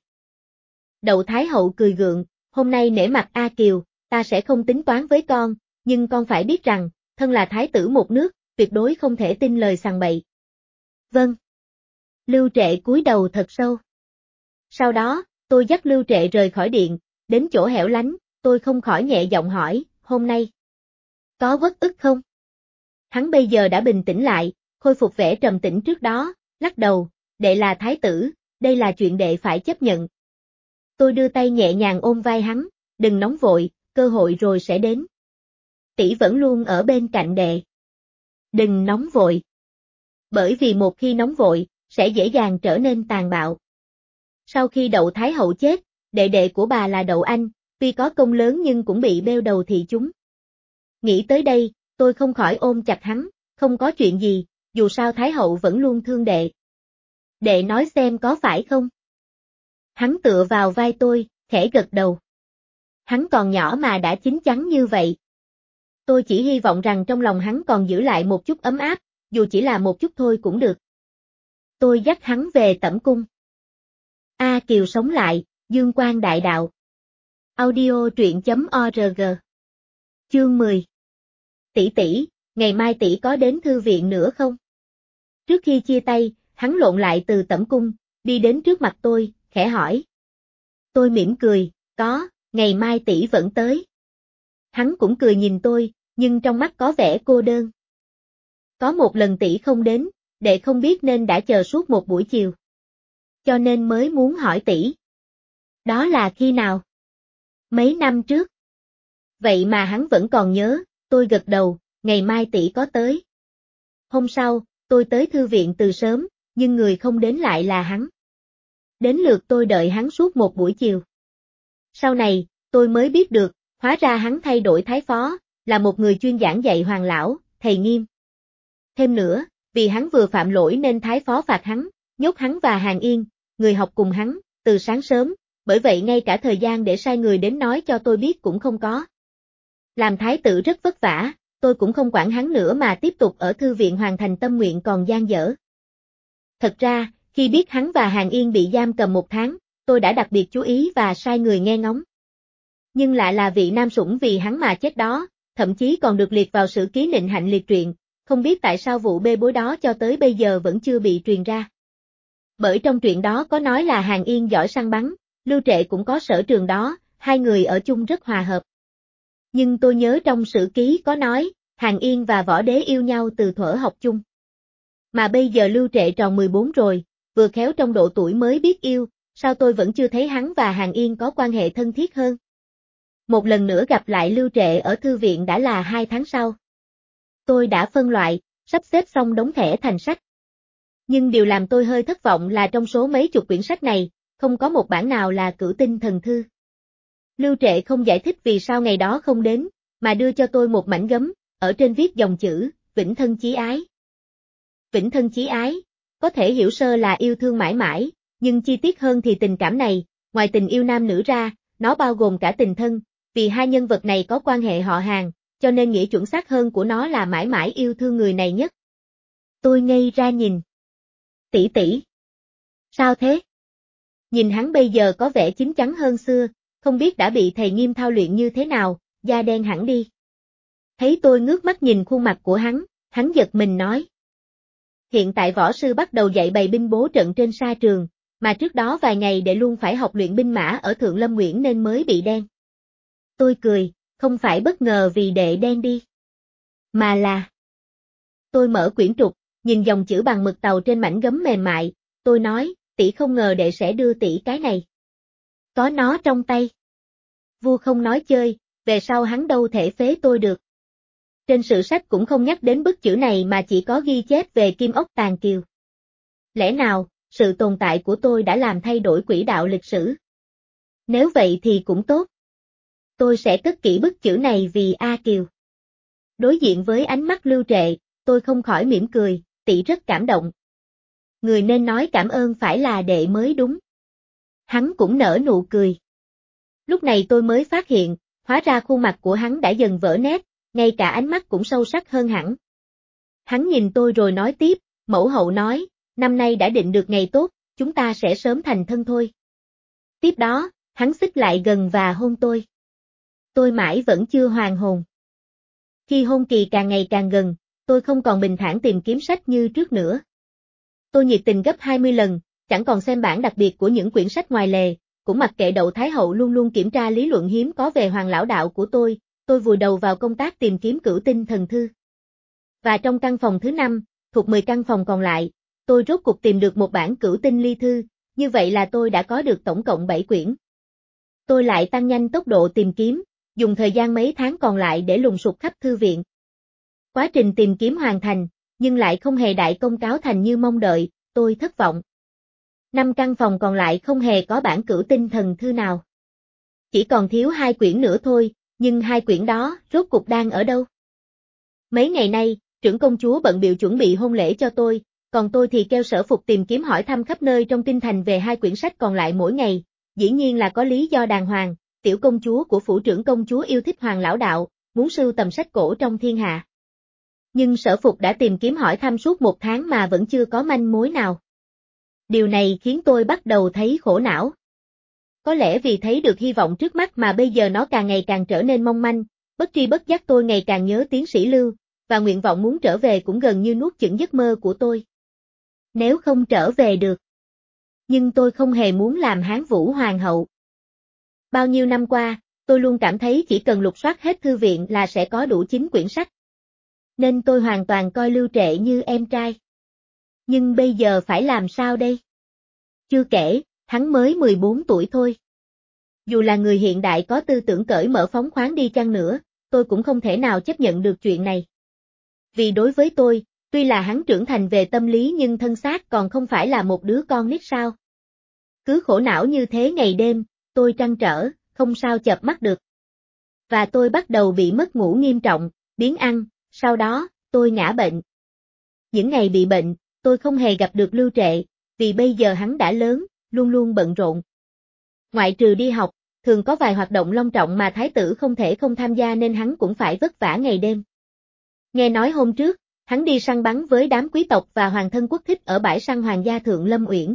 Đậu Thái hậu cười gượng, hôm nay nể mặt A Kiều, ta sẽ không tính toán với con, nhưng con phải biết rằng, thân là thái tử một nước, tuyệt đối không thể tin lời sằng bậy. Vâng. Lưu Trệ cúi đầu thật sâu. Sau đó, tôi dắt Lưu Trệ rời khỏi điện, đến chỗ hẻo lánh, tôi không khỏi nhẹ giọng hỏi, hôm nay có uất ức không? Hắn bây giờ đã bình tĩnh lại, khôi phục vẻ trầm tĩnh trước đó, lắc đầu, đệ là thái tử, đây là chuyện đệ phải chấp nhận. Tôi đưa tay nhẹ nhàng ôm vai hắn, đừng nóng vội, cơ hội rồi sẽ đến. Tỷ vẫn luôn ở bên cạnh đệ. Đừng nóng vội. Bởi vì một khi nóng vội, sẽ dễ dàng trở nên tàn bạo. Sau khi Đậu Thái hậu chết, đệ đệ của bà là Đậu Anh, tuy có công lớn nhưng cũng bị bêu đầu thị chúng. Nghĩ tới đây, tôi không khỏi ôm chặt hắn, không có chuyện gì, dù sao Thái hậu vẫn luôn thương đệ. Đệ nói xem có phải không? Hắn tựa vào vai tôi, khẽ gật đầu. Hắn còn nhỏ mà đã chín chắn như vậy. Tôi chỉ hy vọng rằng trong lòng hắn còn giữ lại một chút ấm áp, dù chỉ là một chút thôi cũng được. Tôi dắt hắn về tẩm cung. A Kiều sống lại, dương quang đại đạo. Audio truyện chấm org. Chương mười. Tỷ tỷ, ngày mai tỷ có đến thư viện nữa không? Trước khi chia tay, hắn lộn lại từ tẩm cung, đi đến trước mặt tôi, khẽ hỏi. Tôi mỉm cười, có, ngày mai tỷ vẫn tới. Hắn cũng cười nhìn tôi, nhưng trong mắt có vẻ cô đơn. Có một lần tỷ không đến, đệ không biết nên đã chờ suốt một buổi chiều. Cho nên mới muốn hỏi tỷ. Đó là khi nào? Mấy năm trước. Vậy mà hắn vẫn còn nhớ, tôi gật đầu, ngày mai tỷ có tới. Hôm sau, tôi tới thư viện từ sớm, nhưng người không đến lại là hắn. Đến lượt tôi đợi hắn suốt một buổi chiều. Sau này, tôi mới biết được, hóa ra hắn thay đổi thái phó, là một người chuyên giảng dạy Hoàng lão, thầy Nghiêm. Thêm nữa, vì hắn vừa phạm lỗi nên thái phó phạt hắn, nhốt hắn và Hàn Yên, người học cùng hắn, từ sáng sớm, bởi vậy ngay cả thời gian để sai người đến nói cho tôi biết cũng không có. Làm thái tử rất vất vả, tôi cũng không quản hắn nữa mà tiếp tục ở thư viện hoàn thành tâm nguyện còn dang dở. Thật ra, khi biết hắn và Hàn Yên bị giam cầm một tháng, tôi đã đặc biệt chú ý và sai người nghe ngóng. Nhưng lại là vị nam sủng vì hắn mà chết đó, thậm chí còn được liệt vào sử ký nịnh hạnh liệt truyện, không biết tại sao vụ bê bối đó cho tới bây giờ vẫn chưa bị truyền ra. Bởi trong truyện đó có nói là Hàn Yên giỏi săn bắn, Lưu Trệ cũng có sở trường đó, hai người ở chung rất hòa hợp. Nhưng tôi nhớ trong sử ký có nói, Hàn Yên và Võ Đế yêu nhau từ thuở học chung. Mà bây giờ Lưu Trệ tròn mười bốn rồi, vừa khéo trong độ tuổi mới biết yêu, sao tôi vẫn chưa thấy hắn và Hàn Yên có quan hệ thân thiết hơn. Một lần nữa gặp lại Lưu Trệ ở thư viện đã là hai tháng sau. Tôi đã phân loại, sắp xếp xong đống thẻ thành sách. Nhưng điều làm tôi hơi thất vọng là trong số mấy chục quyển sách này, không có một bản nào là Cửu Tinh Thần Thư. Lưu Trệ không giải thích vì sao ngày đó không đến, mà đưa cho tôi một mảnh gấm, ở trên viết dòng chữ, Vĩnh Thân Chí Ái. Vĩnh Thân Chí Ái, có thể hiểu sơ là yêu thương mãi mãi, nhưng chi tiết hơn thì tình cảm này, ngoài tình yêu nam nữ ra, nó bao gồm cả tình thân, vì hai nhân vật này có quan hệ họ hàng, cho nên nghĩa chuẩn xác hơn của nó là mãi mãi yêu thương người này nhất. Tôi ngây ra nhìn. Tỷ tỷ. Sao thế? Nhìn hắn bây giờ có vẻ chín chắn hơn xưa, không biết đã bị thầy Nghiêm thao luyện như thế nào, da đen hẳn đi. Thấy tôi ngước mắt nhìn khuôn mặt của hắn, hắn giật mình nói. Hiện tại võ sư bắt đầu dạy bày binh bố trận trên sa trường, mà trước đó vài ngày đệ luôn phải học luyện binh mã ở Thượng Lâm Nguyễn nên mới bị đen. Tôi cười, không phải bất ngờ vì đệ đen đi. Mà là... Tôi mở quyển trục, nhìn dòng chữ bằng mực tàu trên mảnh gấm mềm mại, tôi nói, tỷ không ngờ đệ sẽ đưa tỷ cái này. Có nó trong tay. Vua không nói chơi, về sau hắn đâu thể phế tôi được. Trên sử sách cũng không nhắc đến bức chữ này mà chỉ có ghi chép về Kim Ốc Tàn Kiều. Lẽ nào, sự tồn tại của tôi đã làm thay đổi quỹ đạo lịch sử? Nếu vậy thì cũng tốt. Tôi sẽ cất kỹ bức chữ này vì A Kiều. Đối diện với ánh mắt Lưu Trệ, tôi không khỏi mỉm cười, tỷ rất cảm động. Người nên nói cảm ơn phải là đệ mới đúng. Hắn cũng nở nụ cười. Lúc này tôi mới phát hiện, hóa ra khuôn mặt của hắn đã dần vỡ nét, ngay cả ánh mắt cũng sâu sắc hơn hẳn. Hắn nhìn tôi rồi nói tiếp, mẫu hậu nói, năm nay đã định được ngày tốt, chúng ta sẽ sớm thành thân thôi. Tiếp đó, hắn xích lại gần và hôn tôi. Tôi mãi vẫn chưa hoàn hồn. Khi hôn kỳ càng ngày càng gần, tôi không còn bình thản tìm kiếm sách như trước nữa. Tôi nhiệt tình gấp hai mươi lần, chẳng còn xem bản đặc biệt của những quyển sách ngoài lề, cũng mặc kệ Đậu Thái Hậu luôn luôn kiểm tra lý luận hiếm có về Hoàng Lão Đạo của tôi, tôi vùi đầu vào công tác tìm kiếm Cửu Tinh Thần Thư. Và trong căn phòng thứ năm, thuộc mười căn phòng còn lại, tôi rốt cuộc tìm được một bản Cửu Tinh Ly Thư, như vậy là tôi đã có được tổng cộng bảy quyển. Tôi lại tăng nhanh tốc độ tìm kiếm, dùng thời gian mấy tháng còn lại để lùng sục khắp thư viện. Quá trình tìm kiếm hoàn thành, nhưng lại không hề đại công cáo thành như mong đợi, tôi thất vọng. Năm căn phòng còn lại không hề có bản Cửu Tinh Thần Thư nào. Chỉ còn thiếu hai quyển nữa thôi, nhưng hai quyển đó, rốt cuộc đang ở đâu? Mấy ngày nay, trưởng công chúa bận bịu chuẩn bị hôn lễ cho tôi, còn tôi thì kêu Sở Phục tìm kiếm hỏi thăm khắp nơi trong kinh thành về hai quyển sách còn lại mỗi ngày, dĩ nhiên là có lý do đàng hoàng, tiểu công chúa của phủ trưởng công chúa yêu thích Hoàng Lão Đạo, muốn sưu tầm sách cổ trong thiên hạ. Nhưng Sở Phục đã tìm kiếm hỏi thăm suốt một tháng mà vẫn chưa có manh mối nào. Điều này khiến tôi bắt đầu thấy khổ não. Có lẽ vì thấy được hy vọng trước mắt mà bây giờ nó càng ngày càng trở nên mong manh, bất tri bất giác tôi ngày càng nhớ tiến sĩ Lưu, và nguyện vọng muốn trở về cũng gần như nuốt chửng giấc mơ của tôi. Nếu không trở về được. Nhưng tôi không hề muốn làm Hán Vũ Hoàng hậu. Bao nhiêu năm qua, tôi luôn cảm thấy chỉ cần lục soát hết thư viện là sẽ có đủ chín quyển sách. Nên tôi hoàn toàn coi Lưu Trệ như em trai. Nhưng bây giờ phải làm sao đây? Chưa kể, hắn mới mười bốn tuổi thôi. Dù là người hiện đại có tư tưởng cởi mở phóng khoáng đi chăng nữa, tôi cũng không thể nào chấp nhận được chuyện này. Vì đối với tôi, tuy là hắn trưởng thành về tâm lý nhưng thân xác còn không phải là một đứa con nít sao. Cứ khổ não như thế ngày đêm, tôi trăn trở, không sao chợp mắt được. Và tôi bắt đầu bị mất ngủ nghiêm trọng, biếng ăn, sau đó, tôi ngã bệnh. Những ngày bị bệnh, tôi không hề gặp được Lưu Trệ, vì bây giờ hắn đã lớn, luôn luôn bận rộn. Ngoại trừ đi học, thường có vài hoạt động long trọng mà thái tử không thể không tham gia nên hắn cũng phải vất vả ngày đêm. Nghe nói hôm trước, hắn đi săn bắn với đám quý tộc và hoàng thân quốc thích ở bãi săn hoàng gia Thượng Lâm Uyển.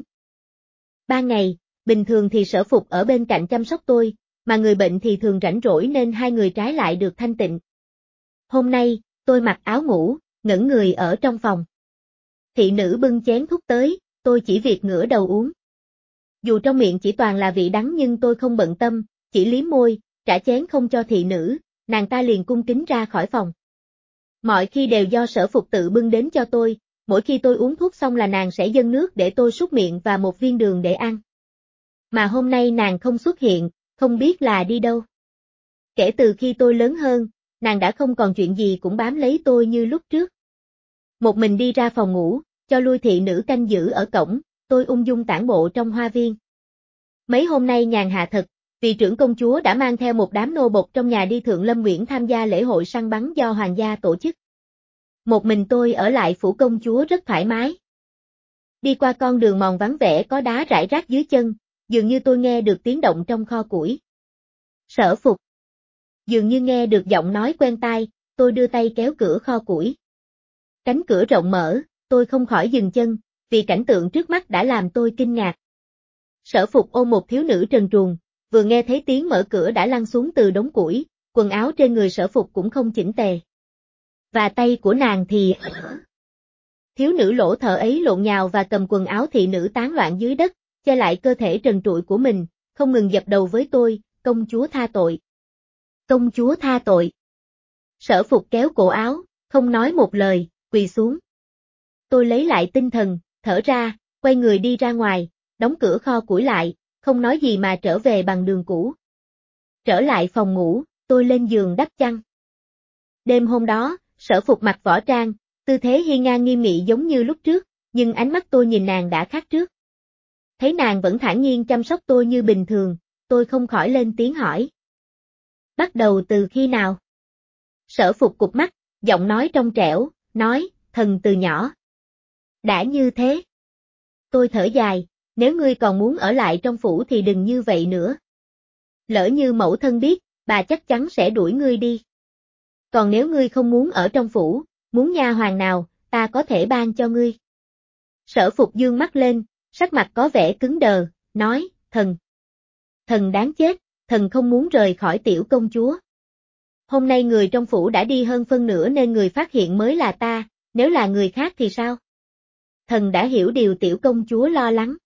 Ban ngày, bình thường thì Sở Phục ở bên cạnh chăm sóc tôi, mà người bệnh thì thường rảnh rỗi nên hai người trái lại được thanh tịnh. Hôm nay, tôi mặc áo ngủ, ngẩn người ở trong phòng. Thị nữ bưng chén thuốc tới, tôi chỉ việc ngửa đầu uống. Dù trong miệng chỉ toàn là vị đắng nhưng tôi không bận tâm, chỉ liếm môi, trả chén không cho thị nữ, nàng ta liền cung kính ra khỏi phòng. Mọi khi đều do Sở Phục tự bưng đến cho tôi, mỗi khi tôi uống thuốc xong là nàng sẽ dâng nước để tôi súc miệng và một viên đường để ăn. Mà hôm nay nàng không xuất hiện, không biết là đi đâu. Kể từ khi tôi lớn hơn, nàng đã không còn chuyện gì cũng bám lấy tôi như lúc trước. Một mình đi ra phòng ngủ, cho lui thị nữ canh giữ ở cổng, tôi ung dung tản bộ trong hoa viên. Mấy hôm nay nhàn hạ thật, vì trưởng công chúa đã mang theo một đám nô bộc trong nhà đi Thượng Lâm Uyển tham gia lễ hội săn bắn do hoàng gia tổ chức. Một mình tôi ở lại phủ công chúa rất thoải mái. Đi qua con đường mòn vắng vẻ có đá rải rác dưới chân, dường như tôi nghe được tiếng động trong kho củi. Sở Phục. Dường như nghe được giọng nói quen tai, tôi đưa tay kéo cửa kho củi. Cánh cửa rộng mở, tôi không khỏi dừng chân, vì cảnh tượng trước mắt đã làm tôi kinh ngạc. Sở Phục ôm một thiếu nữ trần truồng, vừa nghe thấy tiếng mở cửa đã lăn xuống từ đống củi, quần áo trên người Sở Phục cũng không chỉnh tề. Và tay của nàng thì... Thiếu nữ lỗ thở ấy lộn nhào và cầm quần áo thị nữ tán loạn dưới đất, che lại cơ thể trần trụi của mình, không ngừng dập đầu với tôi, công chúa tha tội. Công chúa tha tội. Sở Phục kéo cổ áo, không nói một lời, quỳ xuống. Tôi lấy lại tinh thần, thở ra, quay người đi ra ngoài, đóng cửa kho củi lại, không nói gì mà trở về bằng đường cũ. Trở lại phòng ngủ, tôi lên giường đắp chăn. Đêm hôm đó, Sở Phục mặc võ trang, tư thế hiên ngang nghiêm nghị giống như lúc trước, nhưng ánh mắt tôi nhìn nàng đã khác trước. Thấy nàng vẫn thản nhiên chăm sóc tôi như bình thường, tôi không khỏi lên tiếng hỏi. Bắt đầu từ khi nào? Sở Phục cụp mắt, giọng nói trong trẻo, nói, thần từ nhỏ. Đã như thế. Tôi thở dài, nếu ngươi còn muốn ở lại trong phủ thì đừng như vậy nữa. Lỡ như mẫu thân biết, bà chắc chắn sẽ đuổi ngươi đi. Còn nếu ngươi không muốn ở trong phủ, muốn nha hoàn nào, ta có thể ban cho ngươi. Sở Phục dương mắt lên, sắc mặt có vẻ cứng đờ, nói, thần. Thần đáng chết, thần không muốn rời khỏi tiểu công chúa. Hôm nay người trong phủ đã đi hơn phân nửa nên người phát hiện mới là ta, nếu là người khác thì sao? Thần đã hiểu điều tiểu công chúa lo lắng.